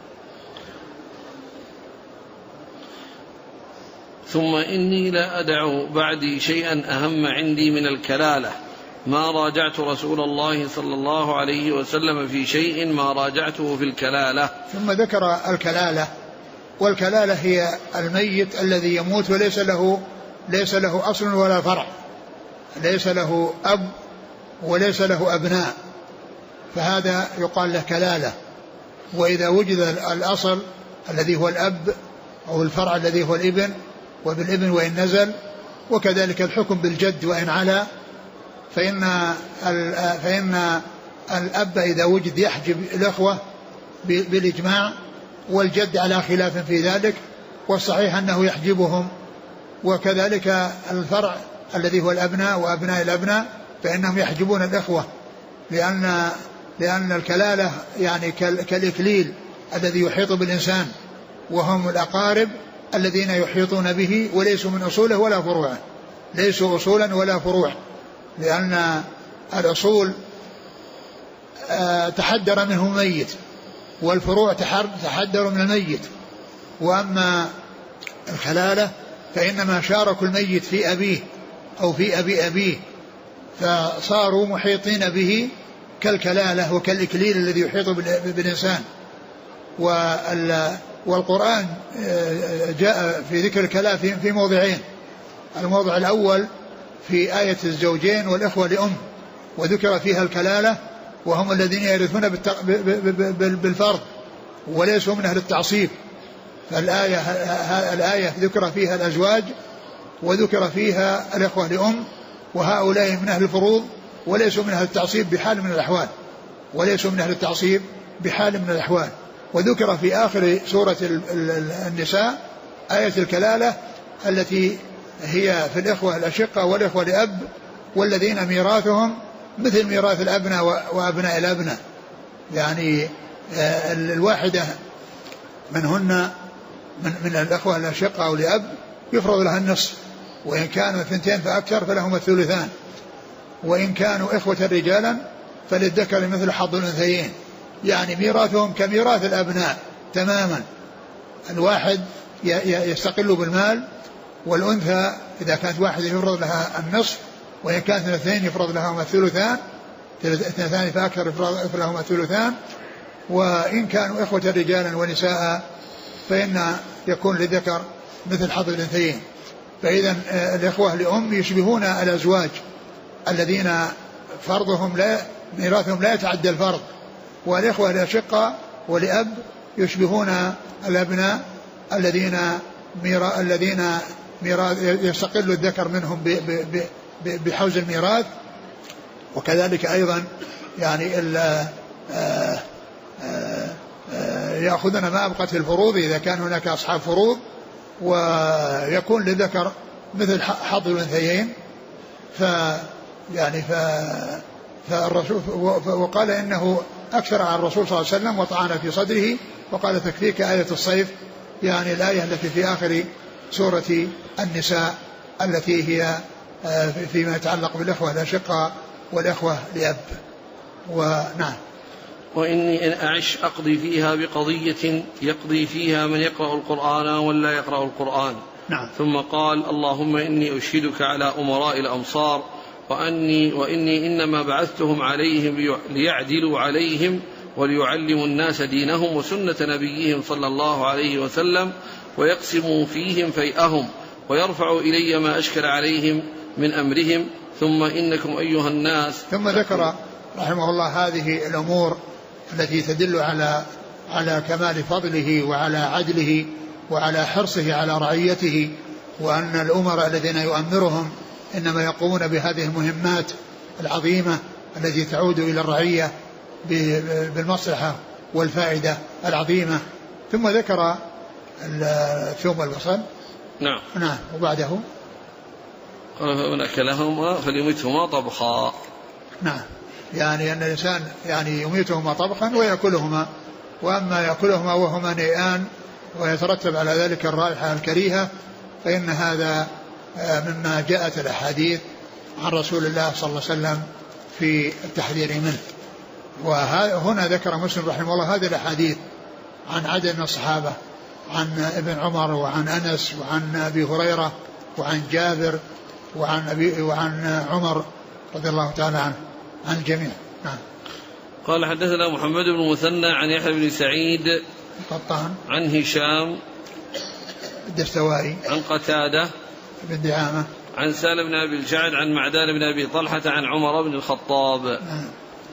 ثم إني لا أدع بعدي شيئا أهم عندي من الكلالة ما راجعت رسول الله صلى الله عليه وسلم في شيء ما راجعته في الكلالة. ثم ذكر الكلالة، والكلالة هي الميت الذي يموت وليس له أصل ولا فرع، ليس له أب وليس له أبناء، فهذا يقال له كلالة. وإذا وجد الأصل الذي هو الأب أو الفرع الذي هو الابن وبالابن وإن نزل، وكذلك الحكم بالجد وإن علا، فإن الأب إذا وجد يحجب الأخوة بالإجماع، والجد على خلاف في ذلك، والصحيح أنه يحجبهم. وكذلك الفرع الذي هو الأبناء وأبناء الأبناء فإنهم يحجبون الأخوة، لأن الكلالة يعني كالإكليل الذي يحيط بالإنسان، وهم الأقارب الذين يحيطون به وليسوا من أصوله ولا فروعه، ليسوا أصولا ولا فروع، لأن الأصول تحدر منه ميت، والفروع تحدر من الميت. وأما الخلالة فإنما شاركوا الميت في أبيه أو في أبيه، فصاروا محيطين به كالكلالة وكالإكليل الذي يحيط بالإنسان. والقرآن جاء في ذكر الكلالة في موضعين، الموضع الأول في آية الزوجين والإخوة لأم، وذكر فيها الكلالة وهم الذين يرثون بالفرض وليسوا من أهل التعصيب. فالآية ذكر فيها الأزواج وذكر فيها الإخوة لأم، وهؤلاء من أهل الفروض وليسوا من أهل التعصيب بحال من الأحوال. وذكر في آخر سورة النساء آية الكلالة التي هي في الإخوة الأشقة والإخوة لأب، والذين ميراثهم مثل ميراث الأبناء وأبناء الأبناء، يعني الواحدة منهن من الإخوة الأشقة أو لأب يفرض لها النصف، وإن كانوا 2 فأكثر فلهم الثلثان، وإن كانوا إخوة رجالا فللذكر مثل حظ الأنثيين، يعني ميراثهم كميراث الأبناء تماما. الواحد يستقل بالمال، والأنثى إذا كانت واحدة يفرض لها النصف، وإن كانت اثنتين يفرض لهما الثلثان، اثنتان فأكثر يفرض لهما الثلثان. وإن كانوا إخوة رجالا ونساء فإن يكون للذكر مثل حظ الأنثيين. فإذا الإخوة لأم يشبهون الأزواج الذين فرضهم ميراثهم لا يتعدى الفرض، والإخوة الأشقة ولأب يشبهون الأبناء الذين يستقل الذكر منهم بحوز الميراث. وكذلك أيضا يعني يأخذون ما أبقت الفروض إذا كان هناك أصحاب فروض، ويكون للذكر مثل حظ الأنثيين. فالرسول وقال إنه أكثر عن الرسول صلى الله عليه وسلم وطعن في صدره، وقال تكفيك آية الصيف، يعني الآية التي في آخر سورة النساء التي هي فيما يتعلق بالإخوة الأشقاء والإخوة لأب. ونعم. وإني إن أعش أقضي فيها بقضية يقضي فيها من يقرأ القرآن ولا يقرأ القرآن. نعم. ثم قال اللهم إني أشهدك على أمراء الأمصار وإني إنما بعثتهم عليهم ليعدلوا عليهم وليعلموا الناس دينهم وسنة نبيهم صلى الله عليه وسلم ويقسموا فيهم فيئهم ويرفعوا إلي ما أشكل عليهم من أمرهم. ثم إنكم أيها الناس. ثم ذكر رحمه الله هذه الأمور التي تدل على كمال فضله وعلى عدله وعلى حرصه على رعيته، وأن الأمراء الذين يؤمرهم إنما يقومون بهذه المهمات العظيمة التي تعود إلى الرعية بالمصلحة والفائدة العظيمة. ثم ذكر الثوم والبصل. نعم. نعم. وبعده من أكلهما فليمتهما طبخا. نعم. يعني أن الإنسان يعني يميتهما طبخا ويأكلهما، وأما يأكلهما وهما نيئان ويترتب على ذلك الرائحة الكريهة فإن هذا مما جاءت الأحاديث عن رسول الله صلى الله عليه وسلم في التحذير منه. وهنا ذكر مسلم رحمه الله هذه الأحاديث عن عدد من الصحابة، عن ابن عمر وعن أنس وعن أبي هريرة وعن جابر وعن عمر رضي الله تعالى عنه عن الجميع. نعم. قال حدثنا محمد بن مثنى عن يحيى بن سعيد القطان عن هشام الدستوائي عن قتادة بن دعامة عن سالم بن أبي الجعد عن معدان بن أبي طلحة عن عمر بن الخطاب. نعم.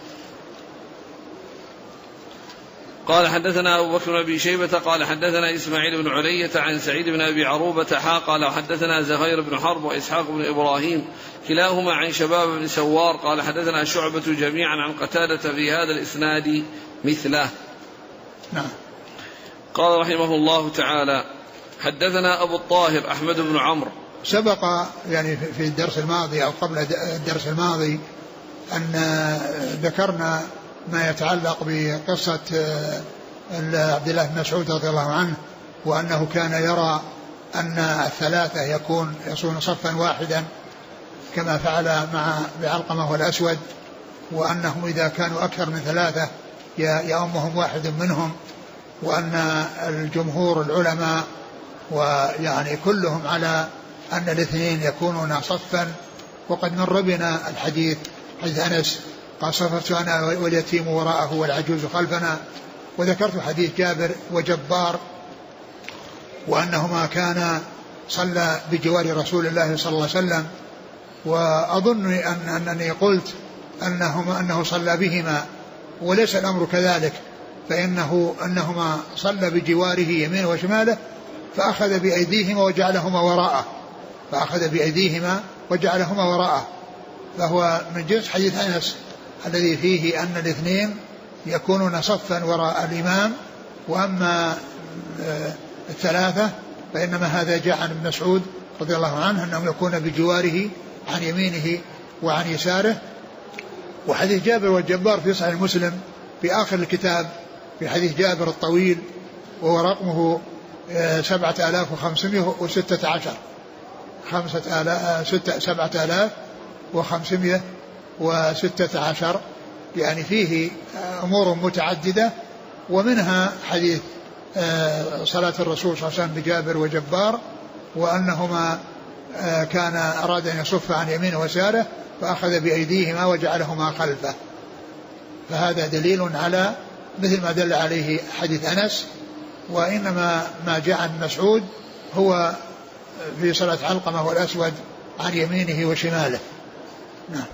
قال حدثنا أبو بكر بن أبي شيبة قال حدثنا إسماعيل بن علية عن سعيد بن أبي عروبة قال حدثنا زهير بن حرب وإسحاق بن إبراهيم كلاهما عن شباب بن سوار قال حدثنا شعبة جميعا عن قتادة في هذا الإسناد مثله. نعم. قال رحمه الله تعالى حدثنا أبو الطاهر أحمد بن عمرو. سبق يعني في الدرس الماضي أو قبل الدرس الماضي أن ذكرنا ما يتعلق بقصة عبد الله بن مسعود رضي الله عنه، وأنه كان يرى أن الثلاثة يصون صفا واحدا كما فعل مع بعلقمة والأسود، وأنهم إذا كانوا أكثر من ثلاثة يأمهم واحد منهم، وأن الجمهور العلماء ويعني كلهم على أن الاثنين يكونون صفا. وقد مر بنا الحديث حديث أنس قال صففت أنا واليتيم وراءه والعجوز خلفنا، وذكرت حديث جابر وجبار وأنهما كان صلى بجوار رسول الله صلى الله عليه وسلم، وأظن أنني قلت أنه صلى بهما، وليس الأمر كذلك، فإنهما صلى بجواره يمين وشماله فأخذ بأيديهما وجعلهما وراءه فهو من جنس حديث أنس الذي فيه أن الاثنين يكونون صفا وراء الإمام، وأما الثلاثة فإنما هذا جاء عن ابن مسعود رضي الله عنه أنهم يكون بجواره عن يمينه وعن يساره. وحديث جابر والجبار في صحيح مسلم في آخر الكتاب في حديث جابر الطويل وهو رقمه 7516 7516 يعني فيه أمور متعددة، ومنها حديث صلاة الرسول صلى الله عليه وسلم بجابر وجبار، وأنهما كان أراد أن يصف عن يمينه ويساره فأخذ بأيديهما وجعلهما خلفه. فهذا دليل على مثل ما دل عليه حديث أنس. وإنما ما جاء عن مسعود هو في صلاة علقمة والأسود عن يمينه وشماله. نعم.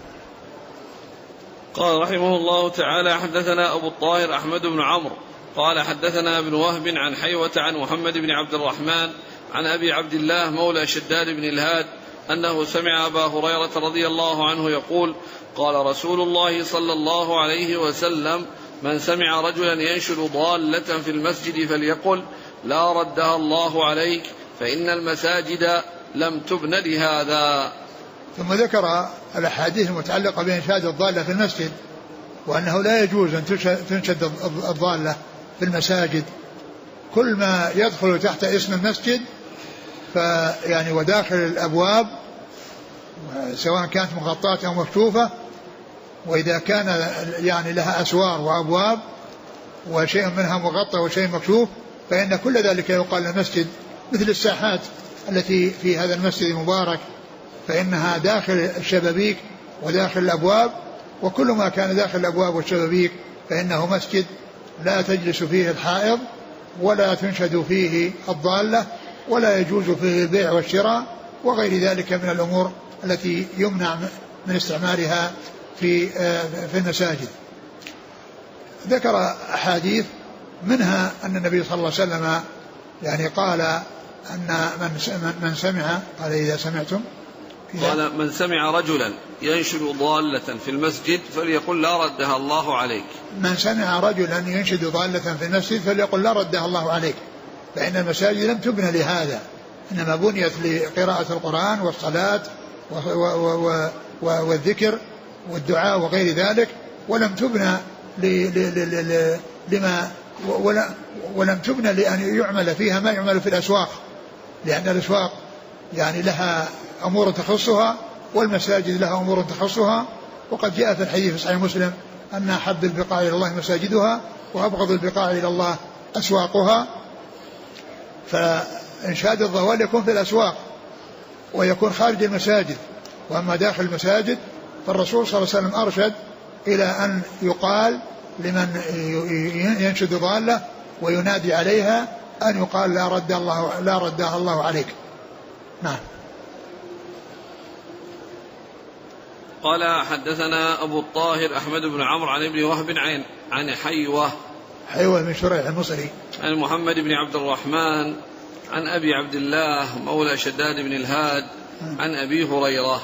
قال رحمه الله تعالى: حدثنا أبو الطاهر أحمد بن عمرو قال حدثنا ابن وهب عن حيوة عن محمد بن عبد الرحمن عن أبي عبد الله مولى شداد بن الهاد أنه سمع أبا هريرة رضي الله عنه يقول: قال رسول الله صلى الله عليه وسلم: من سمع رجلا ينشد ضالة في المسجد فليقل: لا ردها الله عليك، فإن المساجد لم تبن لهذا. ثم ذكر الأحاديث المتعلقة بإنشاد الضالة في المسجد، وأنه لا يجوز أن تنشد الضالة في المساجد. كل ما يدخل تحت اسم المسجد فيعني وداخل الأبواب سواء كانت مغطاة أو مكشوفة، وإذا كان يعني لها أسوار وأبواب وشيء منها مغطى وشيء مكشوف فإن كل ذلك يقال المسجد، مثل الساحات التي في هذا المسجد المبارك فإنها داخل الشبابيك وداخل الأبواب، وكل ما كان داخل الأبواب والشبابيك فإنه مسجد لا تجلس فيه الحائض ولا تنشد فيه الضالة ولا يجوز فيه البيع والشراء وغير ذلك من الأمور التي يمنع من استعمالها في المساجد. ذكر أحاديث منها أن النبي صلى الله عليه وسلم يعني قال أن من سمع، قال إذا سمعتم، قال: من سمع رجلا ينشد ضالة في المسجد فليقل: لا ردها الله عليك. من سمع رجلا ينشد ضالة في المسجد فليقل: لا ردها الله عليك، فإن المساجد لم تبنى لهذا، إنما بنيت لقراءة القرآن والصلاة والذكر والدعاء وغير ذلك، ولم تبنى لما ولم تبنى لأن يعمل فيها ما يعمل في الأسواق، لأن الأسواق يعني لها أمور تخصها والمساجد لها أمور تخصها. وقد جاء في الحديث في صحيح مسلم أن أحب البقاع إلى الله مساجدها وأبغض البقاع إلى الله أسواقها. فإنشاد الضوال يكون في الأسواق ويكون خارج المساجد، وأما داخل المساجد فالرسول صلى الله عليه وسلم أرشد إلى أن يقال لمن ينشد ضالة وينادي عليها أن يقال: لا ردها الله عليك. نعم. قال: حدثنا أبو الطاهر أحمد بن عمرو عن ابن وهب عن حيوة بن شريح المصري عن محمد بن عبد الرحمن عن أبي عبد الله مولى شداد بن الهاد عن أبي هريرة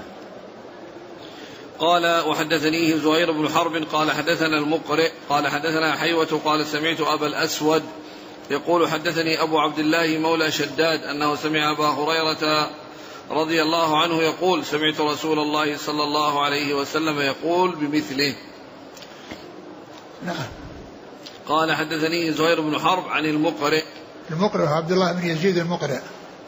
قال: وحدثنيه زهير بن حرب قال: حدثنا المقرئ قال: حدثنا حيوة قال: سمعت أبا الأسود يقول: حدثني أبو عبد الله مولى شداد أنه سمع أبا هريرة رضي الله عنه يقول: سمعت رسول الله صلى الله عليه وسلم يقول بمثله. نعم. قال: حدثني زهير بن حرب عن المقرئ عبد الله بن يزيد المقرئ.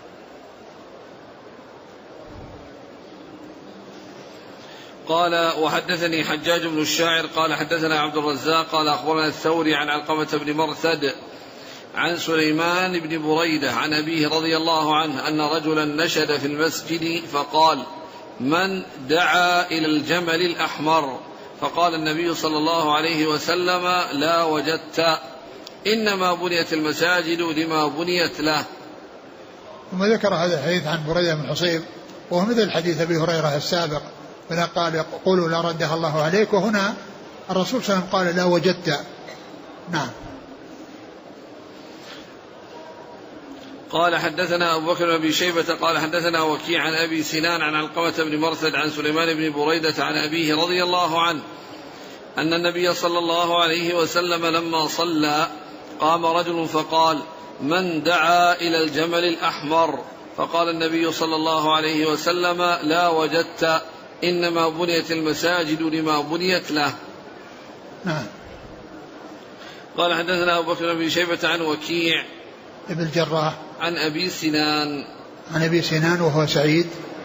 قال: وحدثني حجاج بن الشاعر قال: حدثنا عبد الرزاق قال: أخبرنا الثوري عن علقمة بن مرثد عن سليمان بن بريدة عن أبيه رضي الله عنه أن رجلا نشد في المسجد فقال: من دعا إلى الجمل الأحمر؟ فقال النبي صلى الله عليه وسلم: لا وجدت، إنما بنيت المساجد لما بنيت له. ثم ذكر هذا الحديث عن بريدة بن حصيب وهو مثل حديث أبي هريرة السابق، فلا قال: قولوا لا ردها الله عليك، وهنا الرسول صلى الله عليه وسلم قال: لا وجدت. نعم. قال: حدثنا أبو بكر بن أبي شيبة قال: حدثنا وكيع عن أبي سنان عن علقمة بن مرثد عن سليمان بن بريدة عن أبيه رضي الله عنه أن النبي صلى الله عليه وسلم لما صلى قام رجل فقال: من دعا إلى الجمل الأحمر؟ فقال النبي صلى الله عليه وسلم: لا وجدت، إنما بنيت المساجد لما بنيت له. نعم. قال: حدثنا أبو بكر بن أبي شيبة عن وكيع ابن الجراح عن أبي سنان وهو سعيد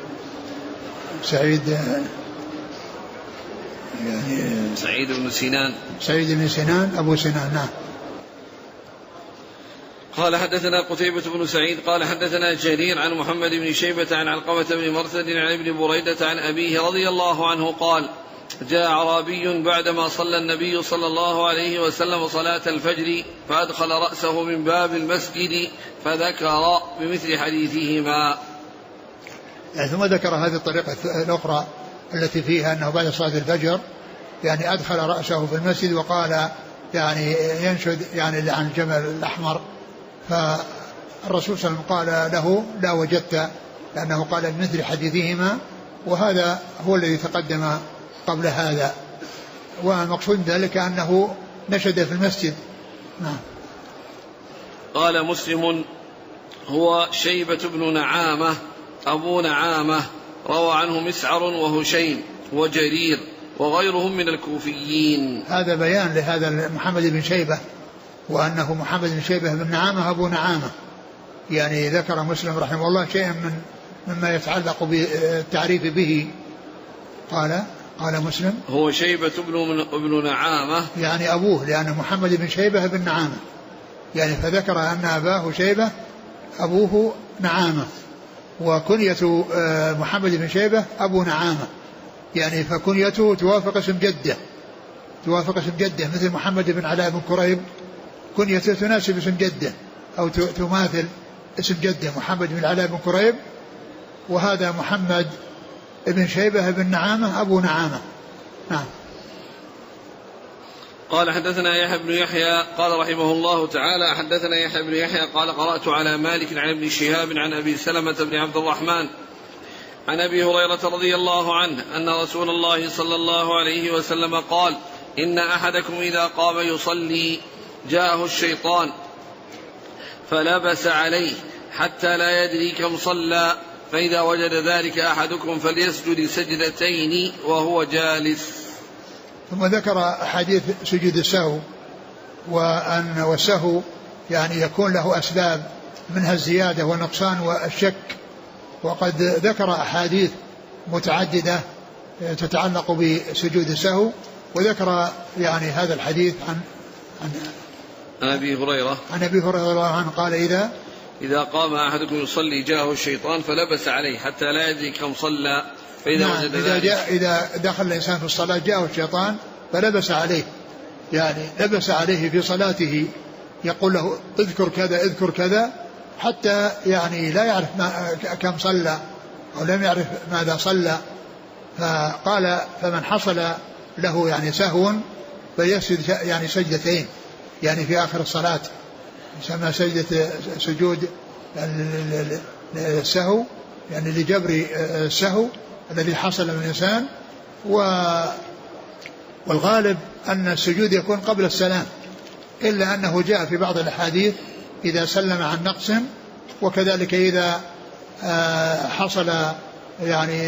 يعني سعيد بن سنان أبو سنان. نعم. قال حدثنا قتيبة بن سعيد قال حدثنا جرير عن محمد بن شيبة عن علقمة بن مرثد عن ابن بريدة عن أبيه رضي الله عنه قال جاء أعرابي بعدما صلى النبي صلى الله عليه وسلم صلاة الفجر فأدخل رأسه من باب المسجد فذكر بمثل حديثهما. يعني ثم ذكر هذه الطريقة الأخرى التي فيها أنه بعد صلاة الفجر يعني أدخل رأسه في المسجد وقال يعني ينشد يعني عن الجمل الأحمر، فالرسول صلى الله عليه وسلم قال له لا وجدت، لأنه قال بمثل حديثهما، وهذا هو الذي تقدم قبل هذا، والمقصود ذلك أنه نشد في المسجد. نعم. قال مسلم هو شيبة بن نعامة أبو نعامة، روى عنه مسعر وهشيم وجرير وغيرهم من الكوفيين. هذا بيان لهذا محمد بن شيبة، وأنه محمد بن شيبة بن نعامة أبو نعامة. يعني ذكر مسلم رحمه الله شيئا مما يتعلق بالتعريف به. قال مسلم هو شيبة بن نعامة يعني أبوه، لأن محمد بن شيبة بن نعامة، يعني فذكر أن أباه شيبة أبوه نعامة، وكنية محمد بن شيبة أبو نعامة، يعني فكنيته توافق اسم جده، مثل محمد بن علاء بن كريب كنيته تناسب اسم جده أو تماثل اسم جده محمد بن علاء بن كريب، وهذا محمد ابن شيبة بن نعامة أبو نعامة. نعم. قال حدثنا يحيى بن يحيى قال رحمه الله تعالى حدثنا يحيى بن يحيى قال قرأت على مالك عن ابن شهاب عن أبي سلمة بن عبد الرحمن عن أبي هريرة رضي الله عنه أن رسول الله صلى الله عليه وسلم قال إن أحدكم إذا قام يصلي جاءه الشيطان فلبس عليه حتى لا يدري كم صلى، فإذا وجد ذلك أحدكم فليسجد سجدتين وهو جالس. ثم ذكر حديث سجود السهو، وأن والسهو يعني يكون له أسباب منها الزيادة والنقصان والشك، وقد ذكر أحاديث متعددة تتعلق بسجود السهو، وذكر يعني هذا الحديث عن أبي هريرة رضي الله عنه قال إذا قام أحدكم يصلي جاءه الشيطان فلبس عليه حتى لا يدري كم صلى، فإذا وجد ذلك إذا دخل الإنسان في الصلاة جاءه الشيطان فلبس عليه، يعني لبس عليه في صلاته، يقول له اذكر كذا حتى يعني لا يعرف كم صلى أو لم يعرف ماذا صلى. فقال فمن حصل له يعني سهو فيسجد يعني سجدتين، يعني في آخر الصلاة يسمى سجدة سجود السهو، يعني لجبر السهو الذي حصل من الإنسان. والغالب أن السجود يكون قبل السلام، إلا أنه جاء في بعض الأحاديث إذا سلم عن نقص، وكذلك إذا حصل يعني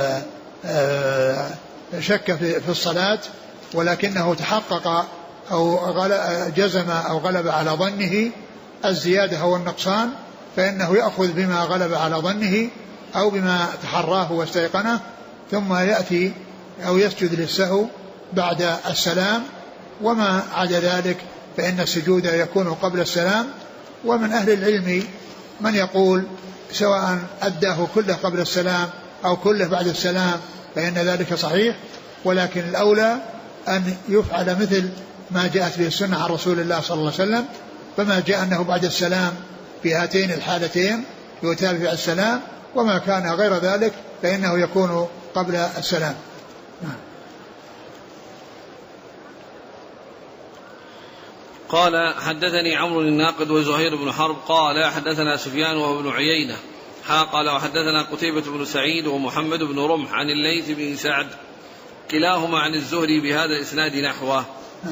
شك في الصلاة ولكنه تحقق أو جزم أو غلب على ظنه الزيادة أو النقصان، فإنه يأخذ بما غلب على ظنه أو بما تحراه واستيقنه، ثم يأتي أو يسجد للسهو بعد السلام، وما عدا ذلك فإن السجود يكون قبل السلام. ومن أهل العلم من يقول سواء أداه كله قبل السلام أو كله بعد السلام فإن ذلك صحيح، ولكن الأولى أن يفعل مثل ما جاءت به السنة عن رسول الله صلى الله عليه وسلم، فما جاء أنه بعد السلام في هاتين الحالتين يتابع السلام، وما كان غير ذلك فإنه يكون قبل السلام. قال حدثني عمرو الناقد وزهير بن حرب قال حدثنا سفيان وهو ابن عيينة قال وحدثنا قتيبة بن سعيد ومحمد بن رمح عن الليث بن سعد كلاهما عن الزهري بهذا الإسناد نحوه.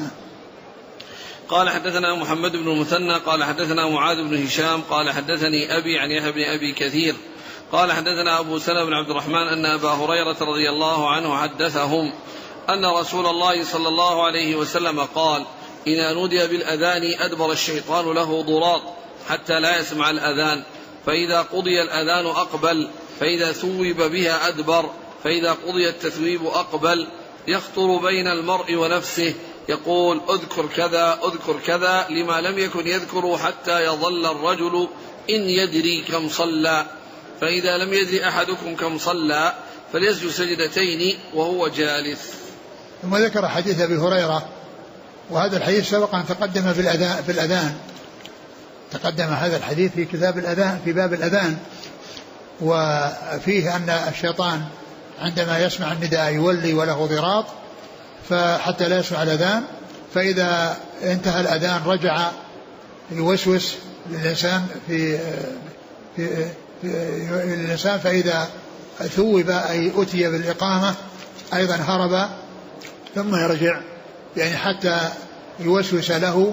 قال حدثنا محمد بن المثنى قال حدثنا معاذ بن هشام قال حدثني أبي عن يحيى بن أبي كثير قال حدثنا أبو سلمة بن عبد الرحمن أن أبا هريرة رضي الله عنه حدثهم أن رسول الله صلى الله عليه وسلم قال إذا نودي بالأذان أدبر الشيطان له ضراط حتى لا يسمع الأذان، فإذا قضي الأذان أقبل، فإذا ثوب بها أدبر، فإذا قضي التثويب أقبل، يخطر بين المرء ونفسه يقول اذكر كذا اذكر كذا لما لم يكن يذكر حتى يظل الرجل إن يدري كم صلى، فإذا لم يدري أحدكم كم صلى فليسجد سجدتين وهو جالس. ثم ذكر حديث أبي هريرة، وهذا الحديث سبق أن تقدم في الأذان، تقدم هذا الحديث في كتاب الأذان في باب الأذان، وفيه أن الشيطان عندما يسمع النداء يولي وله ضراط فحتى لا يسمع الأذان، فإذا انتهى الأذان رجع يوسوس للإنسان في الإنسان، فإذا ثوب أي أتي بالإقامة أيضا هرب ثم يرجع، يعني حتى يوسوس له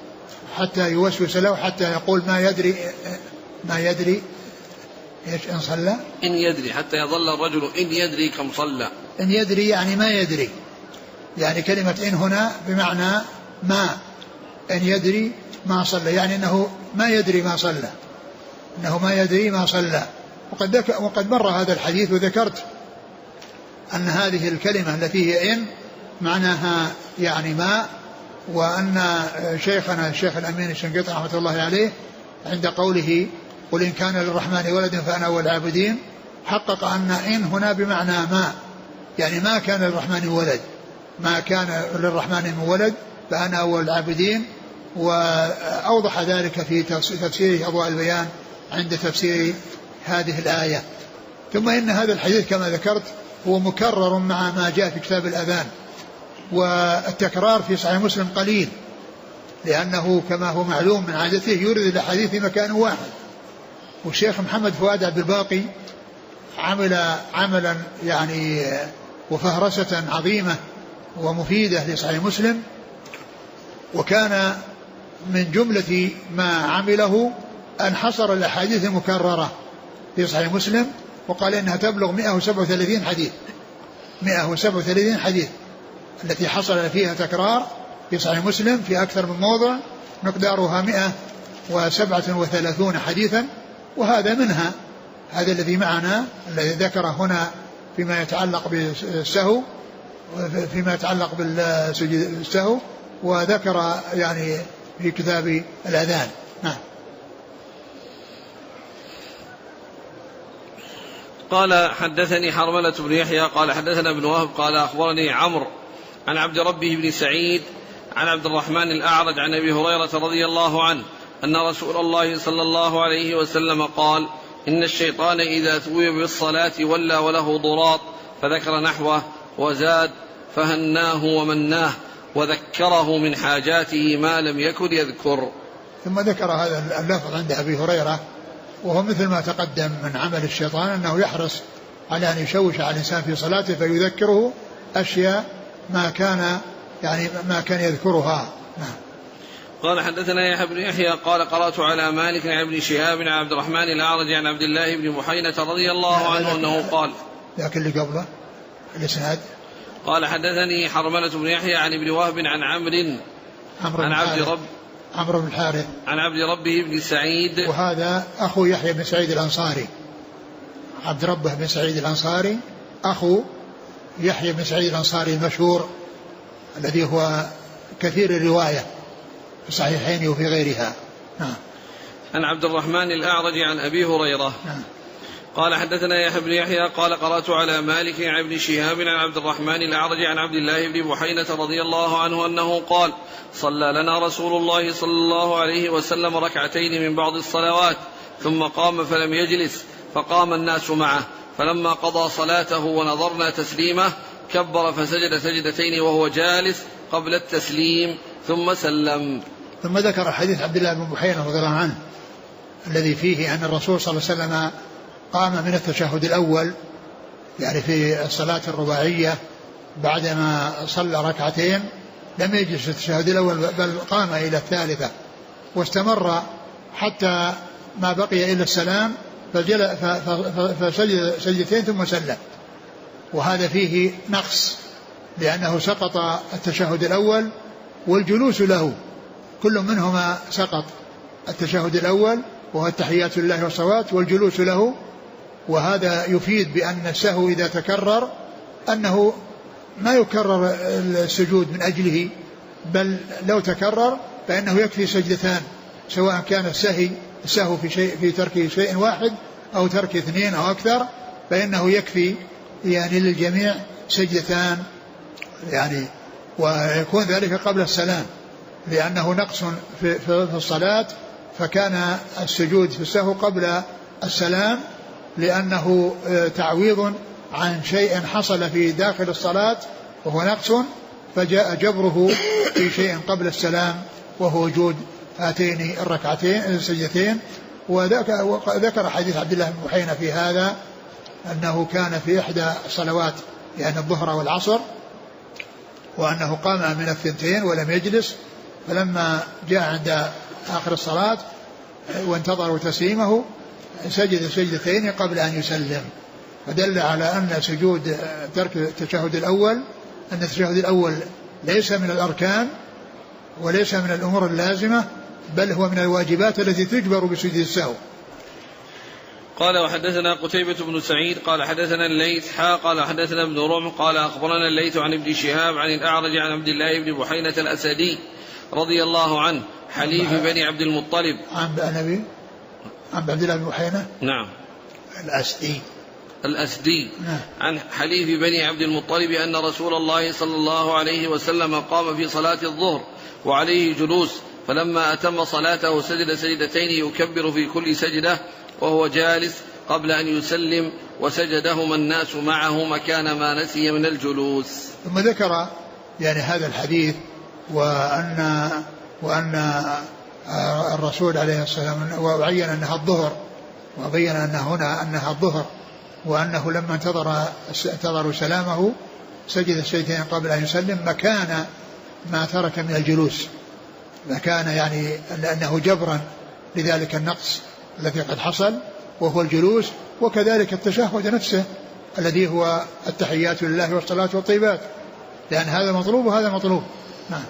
حتى يقول ما يدري إيش إن صلى، إن يدري، حتى يظل الرجل إن يدري كم صلى. إن يدري يعني ما يدري، يعني كلمة إن هنا بمعنى ما، إن يدري ما صلى، يعني أنه ما يدري ما صلى، أنه ما يدري ما صلى. وقد مر هذا الحديث وذكرت أن هذه الكلمة التي هي إن معناها يعني ما، وأن شيخنا الشيخ الأمين الشنقيطي رحمة الله عليه عند قوله قل إن كان للرحمن ولد فأنا أول العابدين حقق أن إن هنا بمعنى ما، يعني ما كان للرحمن ولد، ما كان للرحمن من ولد فأنا أول العابدين. وأوضح ذلك في تفسير أضواء البيان عند تفسير هذه الآية. ثم إن هذا الحديث كما ذكرت هو مكرر مع ما جاء في كتاب الأذان، والتكرار في صحيح مسلم قليل، لأنه كما هو معلوم من عادته يورد الأحاديث في مكان واحد. والشيخ محمد فؤاد عبد الباقي عملا يعني وفهرسة عظيمة ومفيدة لصحيح مسلم، وكان من جملة ما عمله أن حصر الأحاديث المكررة في صحيح مسلم، وقال إنها تبلغ 137 حديث، 137 حديث التي حصل فيها تكرار في صحيح مسلم في أكثر من موضع، مقدارها 137 حديثا، وهذا منها هذا الذي معنا الذي ذكر هنا فيما يتعلق بالسهو، فيما يتعلق بالسهو، وذكر يعني في كتاب الأذان. نعم. قال حدثني حرملة بن يحيى قال حدثنا ابن وهب قال أخبرني عمرو عن عبد ربه بن سعيد عن عبد الرحمن الأعرج عن أبي هريرة رضي الله عنه أن رسول الله صلى الله عليه وسلم قال إن الشيطان إذا ثوب بالصلاة ولى وله ضراط، فذكر نحوه وزاد فهناه ومناه وذكره من حاجاته ما لم يكن يذكر. ثم ذكر هذا اللفظ عند أبي هريرة، وهو مثل ما تقدم من عمل الشيطان أنه يحرص على أن يشوش على الإنسان في صلاته فيذكره أشياء ما كان يذكرها. نعم. قال حدثنا يحيى بن يحيى قال قرأت على مالك عن ابن شهاب عن عبد الرحمن الأعرج عن عبد الله بن بحينة رضي الله عنه أنه قال، لكن اللي قبله الإسناد قال حدثني حرملة بن يحيى عن ابن وهب عن عمرو بن الحارث عن عبد ربه بن سعيد، وهذا أخو يحيى بن سعيد الأنصاري، عبد ربه بن سعيد الأنصاري أخو يحيى بن سعيد الأنصاري المشهور الذي هو كثير الرواية في الصحيحين وفي غيرها. نعم. عن عبد الرحمن الأعرج عن أبي هريرة. نعم. قال حدثنا يحيى بن يحيى قال قرأت على مالك عن ابن شهاب عن عبد الرحمن الأعرج عن عبد الله بن بحينة رضي الله عنه أنه قال صلى لنا رسول الله صلى الله عليه وسلم ركعتين من بعض الصلوات ثم قام فلم يجلس، فقام الناس معه، فلما قضى صلاته ونظرنا تسليمه كبر فسجد سجدتين وهو جالس قبل التسليم ثم سلم. ثم ذكر حديث عبد الله بن بحينة رضي الله عنه الذي فيه أن الرسول صلى الله عليه وسلم قام من التشهد الأول، يعني في الصلاة الرباعية بعدما صلى ركعتين لم يجلس التشهد الأول بل قام إلى الثالثة، واستمر حتى ما بقي إلا السلام فسجد سجدتين ثم سلم. وهذا فيه نقص لأنه سقط التشهد الأول والجلوس له، كل منهما سقط، التشهد الأول وهو التحيات لله والصلوات والجلوس له. وهذا يفيد بأن السهو إذا تكرر أنه ما يكرر السجود من أجله بل لو تكرر فإنه يكفي سجدتان، سواء كان السهو في ترك شيء واحد أو ترك 2 أو أكثر، فإنه يكفي يعني للجميع سجدتان يعني، ويكون ذلك قبل السلام، لأنه نقص في الصلاة، فكان السجود في السهو قبل السلام لأنه تعويض عن شيء حصل في داخل الصلاة وهو نقص، فجاء جبره في شيء قبل السلام وهو وجود هاتين الركعتين السجدتين. وذكر حديث عبد الله بن بحينة في هذا أنه كان في إحدى الصلوات يعني الظهر والعصر، وأنه قام من 2 ولم يجلس، فلما جاء عند آخر الصلاة وانتظروا تسليمه سجد سجدتين قبل أن يسلم، فدل على أن سجود ترك التشهد الأول ليس من الأركان وليس من الأمور اللازمة، بل هو من الواجبات التي تجبر بسجود السهو. قال وحدثنا قتيبة بن سعيد قال حدثنا الليث قال حدثنا ابن رمح قال أخبرنا الليث عن ابن شهاب عن الأعرج عن عبد الله بن بحينة الأسدي رضي الله عنه حليف بني عبد المطلب عن عبد الله بن بحينة نعم الأسدي نعم. عن حليف بني عبد المطلب أن رسول الله صلى الله عليه وسلم قام في صلاة الظهر وعليه جلوس، فلما أتم صلاته سجد سجدتين يكبر في كل سجدة وهو جالس قبل أن يسلم، وسجدهما الناس معه مكان ما نسي من الجلوس. ثم ذكر يعني هذا الحديث وأن الرسول عليه السلام وعين أنها الظهر، وبين أنها الظهر، وأنه لما انتظروا سلامه سجد السجدتين قبل أن يسلم مكان ما ترك من الجلوس، مكان يعني أنه جبرا لذلك النقص الذي قد حصل وهو الجلوس، وكذلك التشهد نفسه الذي هو التحيات لله والصلاة والطيبات، لأن هذا مطلوب وهذا مطلوب. نعم.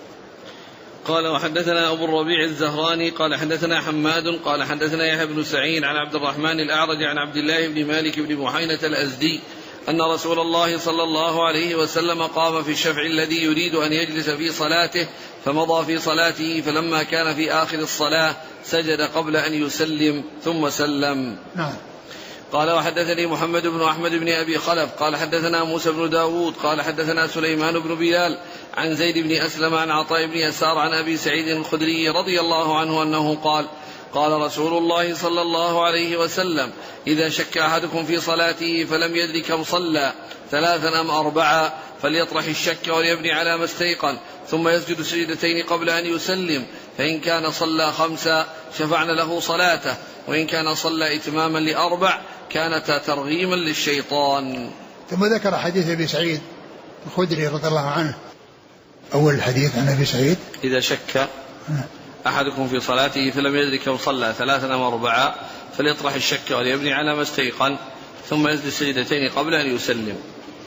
قال وحدثنا أبو الربيع الزهراني قال حدثنا حماد قال حدثنا يحيى بن سعيد عن عبد الرحمن الأعرج عن عبد الله بن مالك بن بحينة الأزدي أن رسول الله صلى الله عليه وسلم قام في الشفع الذي يريد أن يجلس في صلاته، فمضى في صلاته، فلما كان في آخر الصلاة سجد قبل أن يسلم ثم سلم. نعم. قال وحدثني محمد بن أحمد بن أبي خلف قال حدثنا موسى بن داود قال حدثنا سليمان بن بلال عن زيد بن أسلم عن عطاء بن يسار عن أبي سعيد الخدري رضي الله عنه أنه قال قال رسول الله صلى الله عليه وسلم إذا شك أحدكم في صلاته فلم يدر كم صلى 3 أم 4 فليطرح الشك وليبني على ما استيقن، ثم يسجد سجدتين قبل أن يسلم، فإن كان صلى 5 شفعنا له صلاته، وإن كان صلى إتماما ل4 كانتا ترغيما للشيطان. ثم ذكر حديث أبي سعيد الخدري رضي الله عنه. أول الحديث عن أبي سعيد إذا شك أحدكم في صلاته فلم يدرك كم صلى 3 أم 4 فليطرح الشك وليبني على ما استيقن، ثم يسجد سجدتين قبل أن يسلم.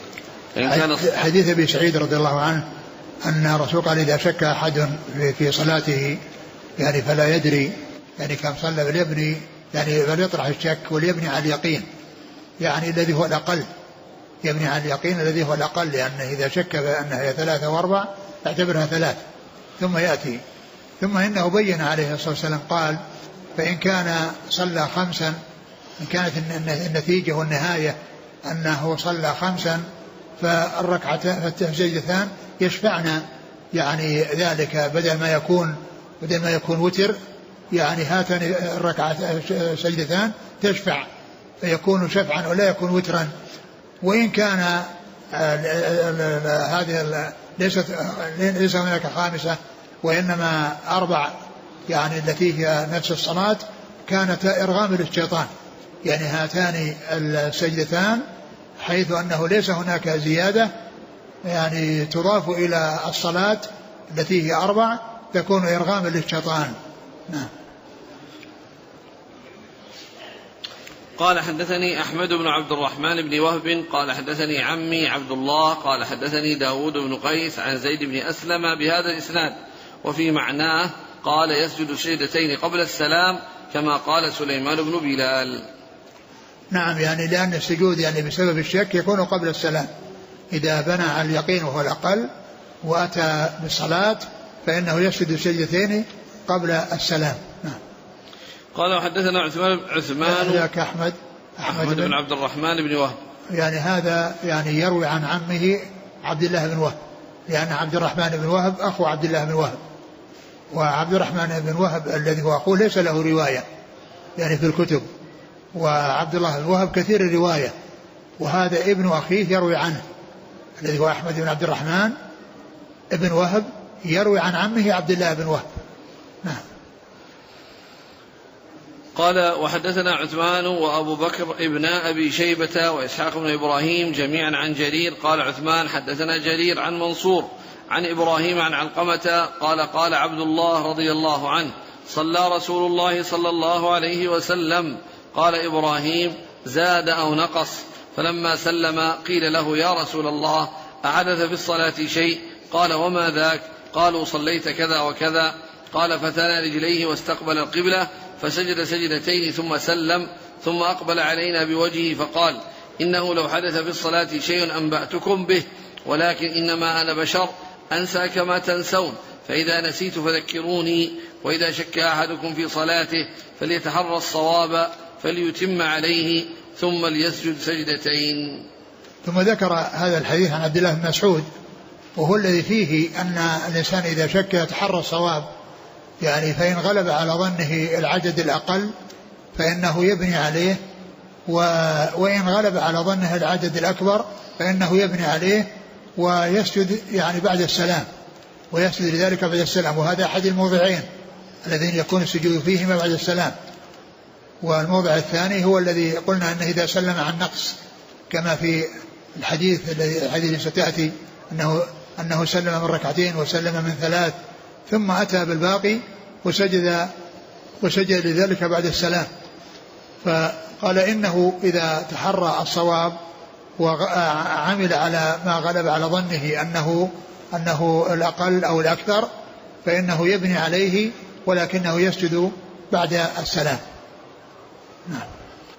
حديث أبي سعيد رضي الله عنه أن الرسول قال إذا شك أحد في صلاته يعني فلا يدري يعني كم صلى فليبني يعني فليطرح الشك وليبني على اليقين، يعني الذي هو الأقل، يبني على اليقين الذي هو الأقل، لأنه إذا شك بأنها 3 و4 اعتبرها 3 ثم يأتي. ثم إنه بين عليه الصلاة والسلام قال فإن كان صلى 5 إن كانت النتيجة والنهاية أنه صلى 5 فالركعتان فالسجدتان يشفعنا يعني ذلك، بدل ما يكون وتر يعني هاتان الركعتان سجدتان تشفع فيكون شفعا ولا يكون وترا. وإن كان هذه ليس هناك 5 وإنما 4 يعني التي هي نفس الصلاة كانت إرغام للشيطان، يعني هاتان السجدتان حيث أنه ليس هناك زيادة يعني تضاف إلى الصلاة التي هي 4 تكون إرغاما للشيطان. نعم. قال حدثني أحمد بن عبد الرحمن بن وهب قال حدثني عمي عبد الله قال حدثني داود بن قيس عن زيد بن أسلم بهذا الإسناد، وفي معناه قال يسجد سجدتين قبل السلام كما قال سليمان بن بلال. نعم، يعني لأن السجود يعني بسبب الشك يكون قبل السلام، إذا بنى على اليقين وهو الأقل وأتى بالصلاة فإنه يسجد سجدتين قبل السلام. نعم. قال وحدثنا عثمان ذاك أحمد بن عبد الرحمن بن وهب. يعني هذا يعني يروي عن عمه عبد الله بن وهب، لأن عبد الرحمن بن وهب أخو عبد الله بن وهب، وعبد الرحمن بن وهب الذي هو أخوه ليس له رواية يعني في الكتب، وعبد الله بن وهب كثير الرواية، وهذا ابن أخيه يروي عنه الذي هو أحمد بن عبد الرحمن ابن وهب يروي عن عمه عبد الله بن وهب. نعم. قال وحدثنا عثمان وأبو بكر ابن أبي شيبة وإسحاق بن إبراهيم جميعا عن جرير. قال عثمان حدثنا جرير عن منصور عن إبراهيم عن علقمة قال قال عبد الله رضي الله عنه صلى رسول الله صلى الله عليه وسلم. قال إبراهيم زاد أو نقص؟ فلما سلم قيل له يا رسول الله أحدث في الصلاة شيء؟ قال وما ذاك؟ قالوا صليت كذا وكذا. قال فثنى رجليه واستقبل القبلة فسجد سجدتين ثم سلم، ثم أقبل علينا بوجهه فقال إنه لو حدث في الصلاة شيء أنبأتكم به، ولكن إنما أنا بشر أنسى كما تنسون، فإذا نسيت فذكروني، وإذا شك أحدكم في صلاته فليتحرى الصواب فليتم عليه ثم ليسجد سجدتين. ثم ذكر هذا الحديث عن عبد الله بن مسعود، وهو الذي فيه أن الإنسان إذا شك يتحرى الصواب، يعني فإن غلب على ظنه العدد الأقل فإنه يبني عليه، وإن غلب على ظنه العدد الأكبر فإنه يبني عليه ويسجد يعني بعد السلام، ويسجد لذلك بعد السلام. وهذا أحد الموضعين الذين يكون السجود فيهما بعد السلام. والموضع الثاني هو الذي قلنا أنه إذا سلم عن نقص، كما في الحديث ستأتي أنه سلم من ركعتين وسلم من 3 ثم أتى بالباقي وسجد لذلك بعد السلام. فقال إنه إذا تحرى الصواب وعمل على ما غلب على ظنه أنه الأقل أو الأكثر فإنه يبني عليه، ولكنه يسجد بعد السلام. نعم.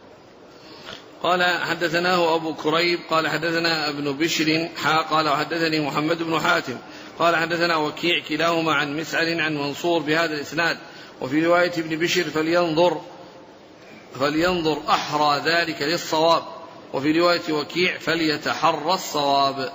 قال حدثناه أبو كريب قال حدثنا ابن بشر قال وحدثني محمد بن حاتم قال حدثنا وكيع كلاهما عن مسعر عن منصور بهذا الإسناد. وفي رواية ابن بشر فلينظر أحرى ذلك للصواب، وفي رواية وكيع فليتحرى الصواب.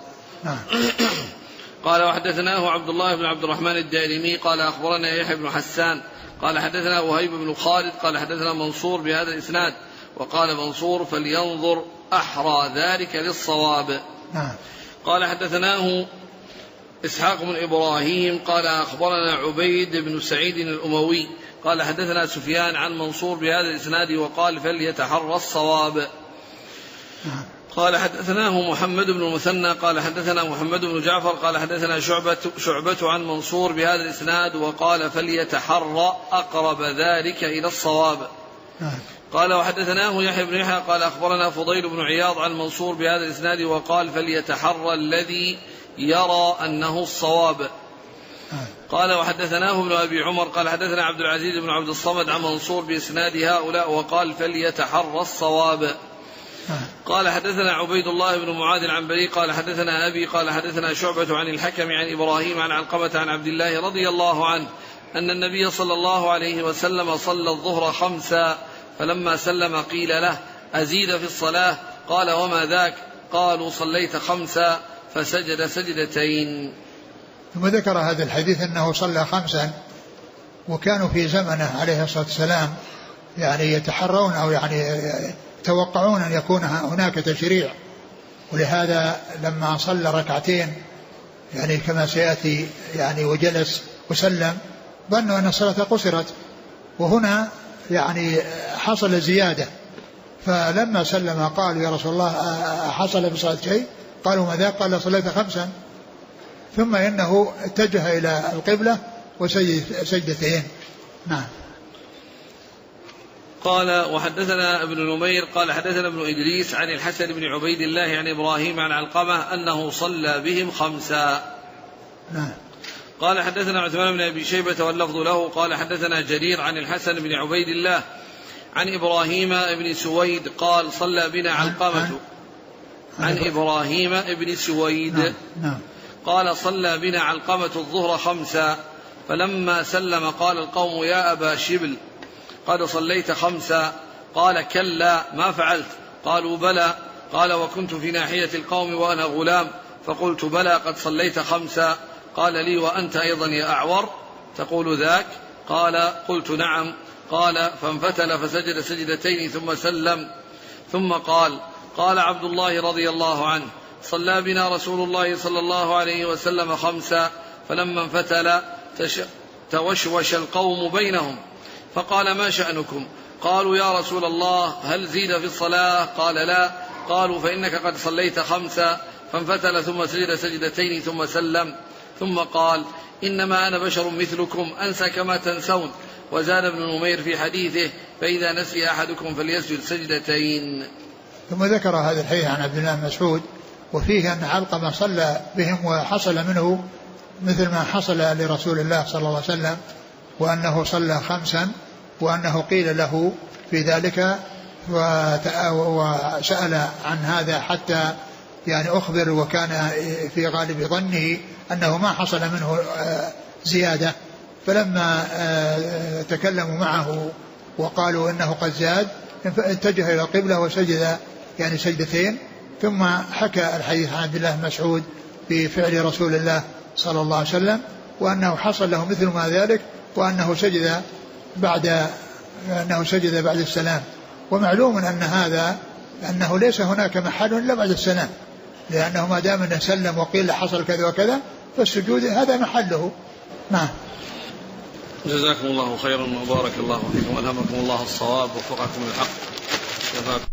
قال وحدثناه عبد الله بن عبد الرحمن الدارمي قال أخبرنا يحيى بن حسان قال حدثنا وهيب بن خالد قال حدثنا منصور بهذا الإسناد، وقال منصور فلينظر أحرى ذلك للصواب. قال حدثناه إسحاق بن إبراهيم قال أخبرنا عبيد بن سعيد الأموي قال حدثنا سفيان عن منصور بهذا الإسناد وقال فليتحرى الصواب. قال حدثناه محمد بن المثنى قال حدثنا محمد بن جعفر قال حدثنا شعبة عن منصور بهذا الإسناد وقال فليتحرى أقرب ذلك إلى الصواب. قال وحدثناه يحيى بن يحيى قال أخبرنا فضيل بن عياض عن منصور بهذا الإسناد وقال فليتحرى الذي يرى أنه الصواب. قال وحدثناه ابن أبي عمر قال حدثنا عبد العزيز بن عبد الصمد عن منصور بإسناد هؤلاء وقال فليتحرى الصواب. قال حدثنا عبيد الله بن معاذ العنبري قال حدثنا أبي قال حدثنا شعبة عن الحكم عن إبراهيم عن علقمة عن عبد الله رضي الله عنه أن النبي صلى الله عليه وسلم صلى الظهر 5 فلما سلم قيل له أزيد في الصلاة؟ قال وما ذاك؟ قالوا صليت 5 فسجد سجدتين. ثم ذكر هذا الحديث أنه صلى 5 وكانوا في زمنه عليه الصلاة والسلام يعني يتحرون أو يعني يتوقعون أن يكون هناك تشريع، ولهذا لما صلى 2 يعني كما سيأتي يعني وجلس وسلم ظنوا أن الصلاة قصرت، وهنا يعني حصل زيادة، فلما سلم قالوا يا رسول الله حصل في صلاة شيء؟ قالوا ماذا؟ قال صليت 5. ثم إنه اتجه إلى القبلة وسجد سجدتين. نعم. قال وحدثنا ابن نمير قال حدثنا ابن إدريس عن الحسن بن عبيد الله عن إبراهيم عن علقمة أنه صلى بهم 5. نعم. قال حدثنا عثمان بن أبي شيبة واللفظ له قال حدثنا جرير عن الحسن بن عبيد الله عن إبراهيم بن سويد قال صلى بنا علقمة عن إبراهيم بن سويد. نعم. قال صلى بنا علقمة الظهر 5 فلما سلم قال القوم يا أبا شبل قد صليت 5؟ قال كلا ما فعلت. قالوا بلى. قال وكنت في ناحية القوم وأنا غلام فقلت بلى قد صليت 5. قال لي وأنت أيضا يا أعور تقول ذاك؟ قال قلت نعم. قال فانفتل فسجد سجدتين ثم سلم ثم قال عبد الله رضي الله عنه صلى بنا رسول الله صلى الله عليه وسلم 5 فلما انفتل توشوش القوم بينهم فقال ما شأنكم؟ قالوا يا رسول الله هل زيد في الصلاة؟ قال لا. قالوا فإنك قد صليت 5. فانفتل ثم سجد سجدتين ثم سلم ثم قال إنما أنا بشر مثلكم أنسى كما تنسون. وزاد ابن نمير في حديثه فإذا نسي أحدكم فليسجد سجدتين. ثم ذكر هذا الحديث عن عبد الله بن مسعود وفيه أن علقمة صلى بهم وحصل منه مثل ما حصل لرسول الله صلى الله عليه وسلم وأنه صلى 5 وأنه قيل له في ذلك وسأل عن هذا حتى يعني أخبر وكان في غالب ظنه أنه ما حصل منه زيادة. فلما تكلموا معه وقالوا إنه قد زاد اتجه إلى القبلة وسجد يعني سجدتين. ثم حكى الحديث عن عبد الله بن مسعود بفعل رسول الله صلى الله عليه وسلم وأنه حصل له مثل ما ذلك وأنه سجد بعد السلام. ومعلوم أن هذا أنه ليس هناك محل إلا بعد السلام لأنه ما دام أنه سلم وقيل حصل كذا وكذا فالسجود هذا محله. نعم. جزاكم الله خيرا وبارك الله فيكم. ألهمكم الله الصواب ووفقكم للحق.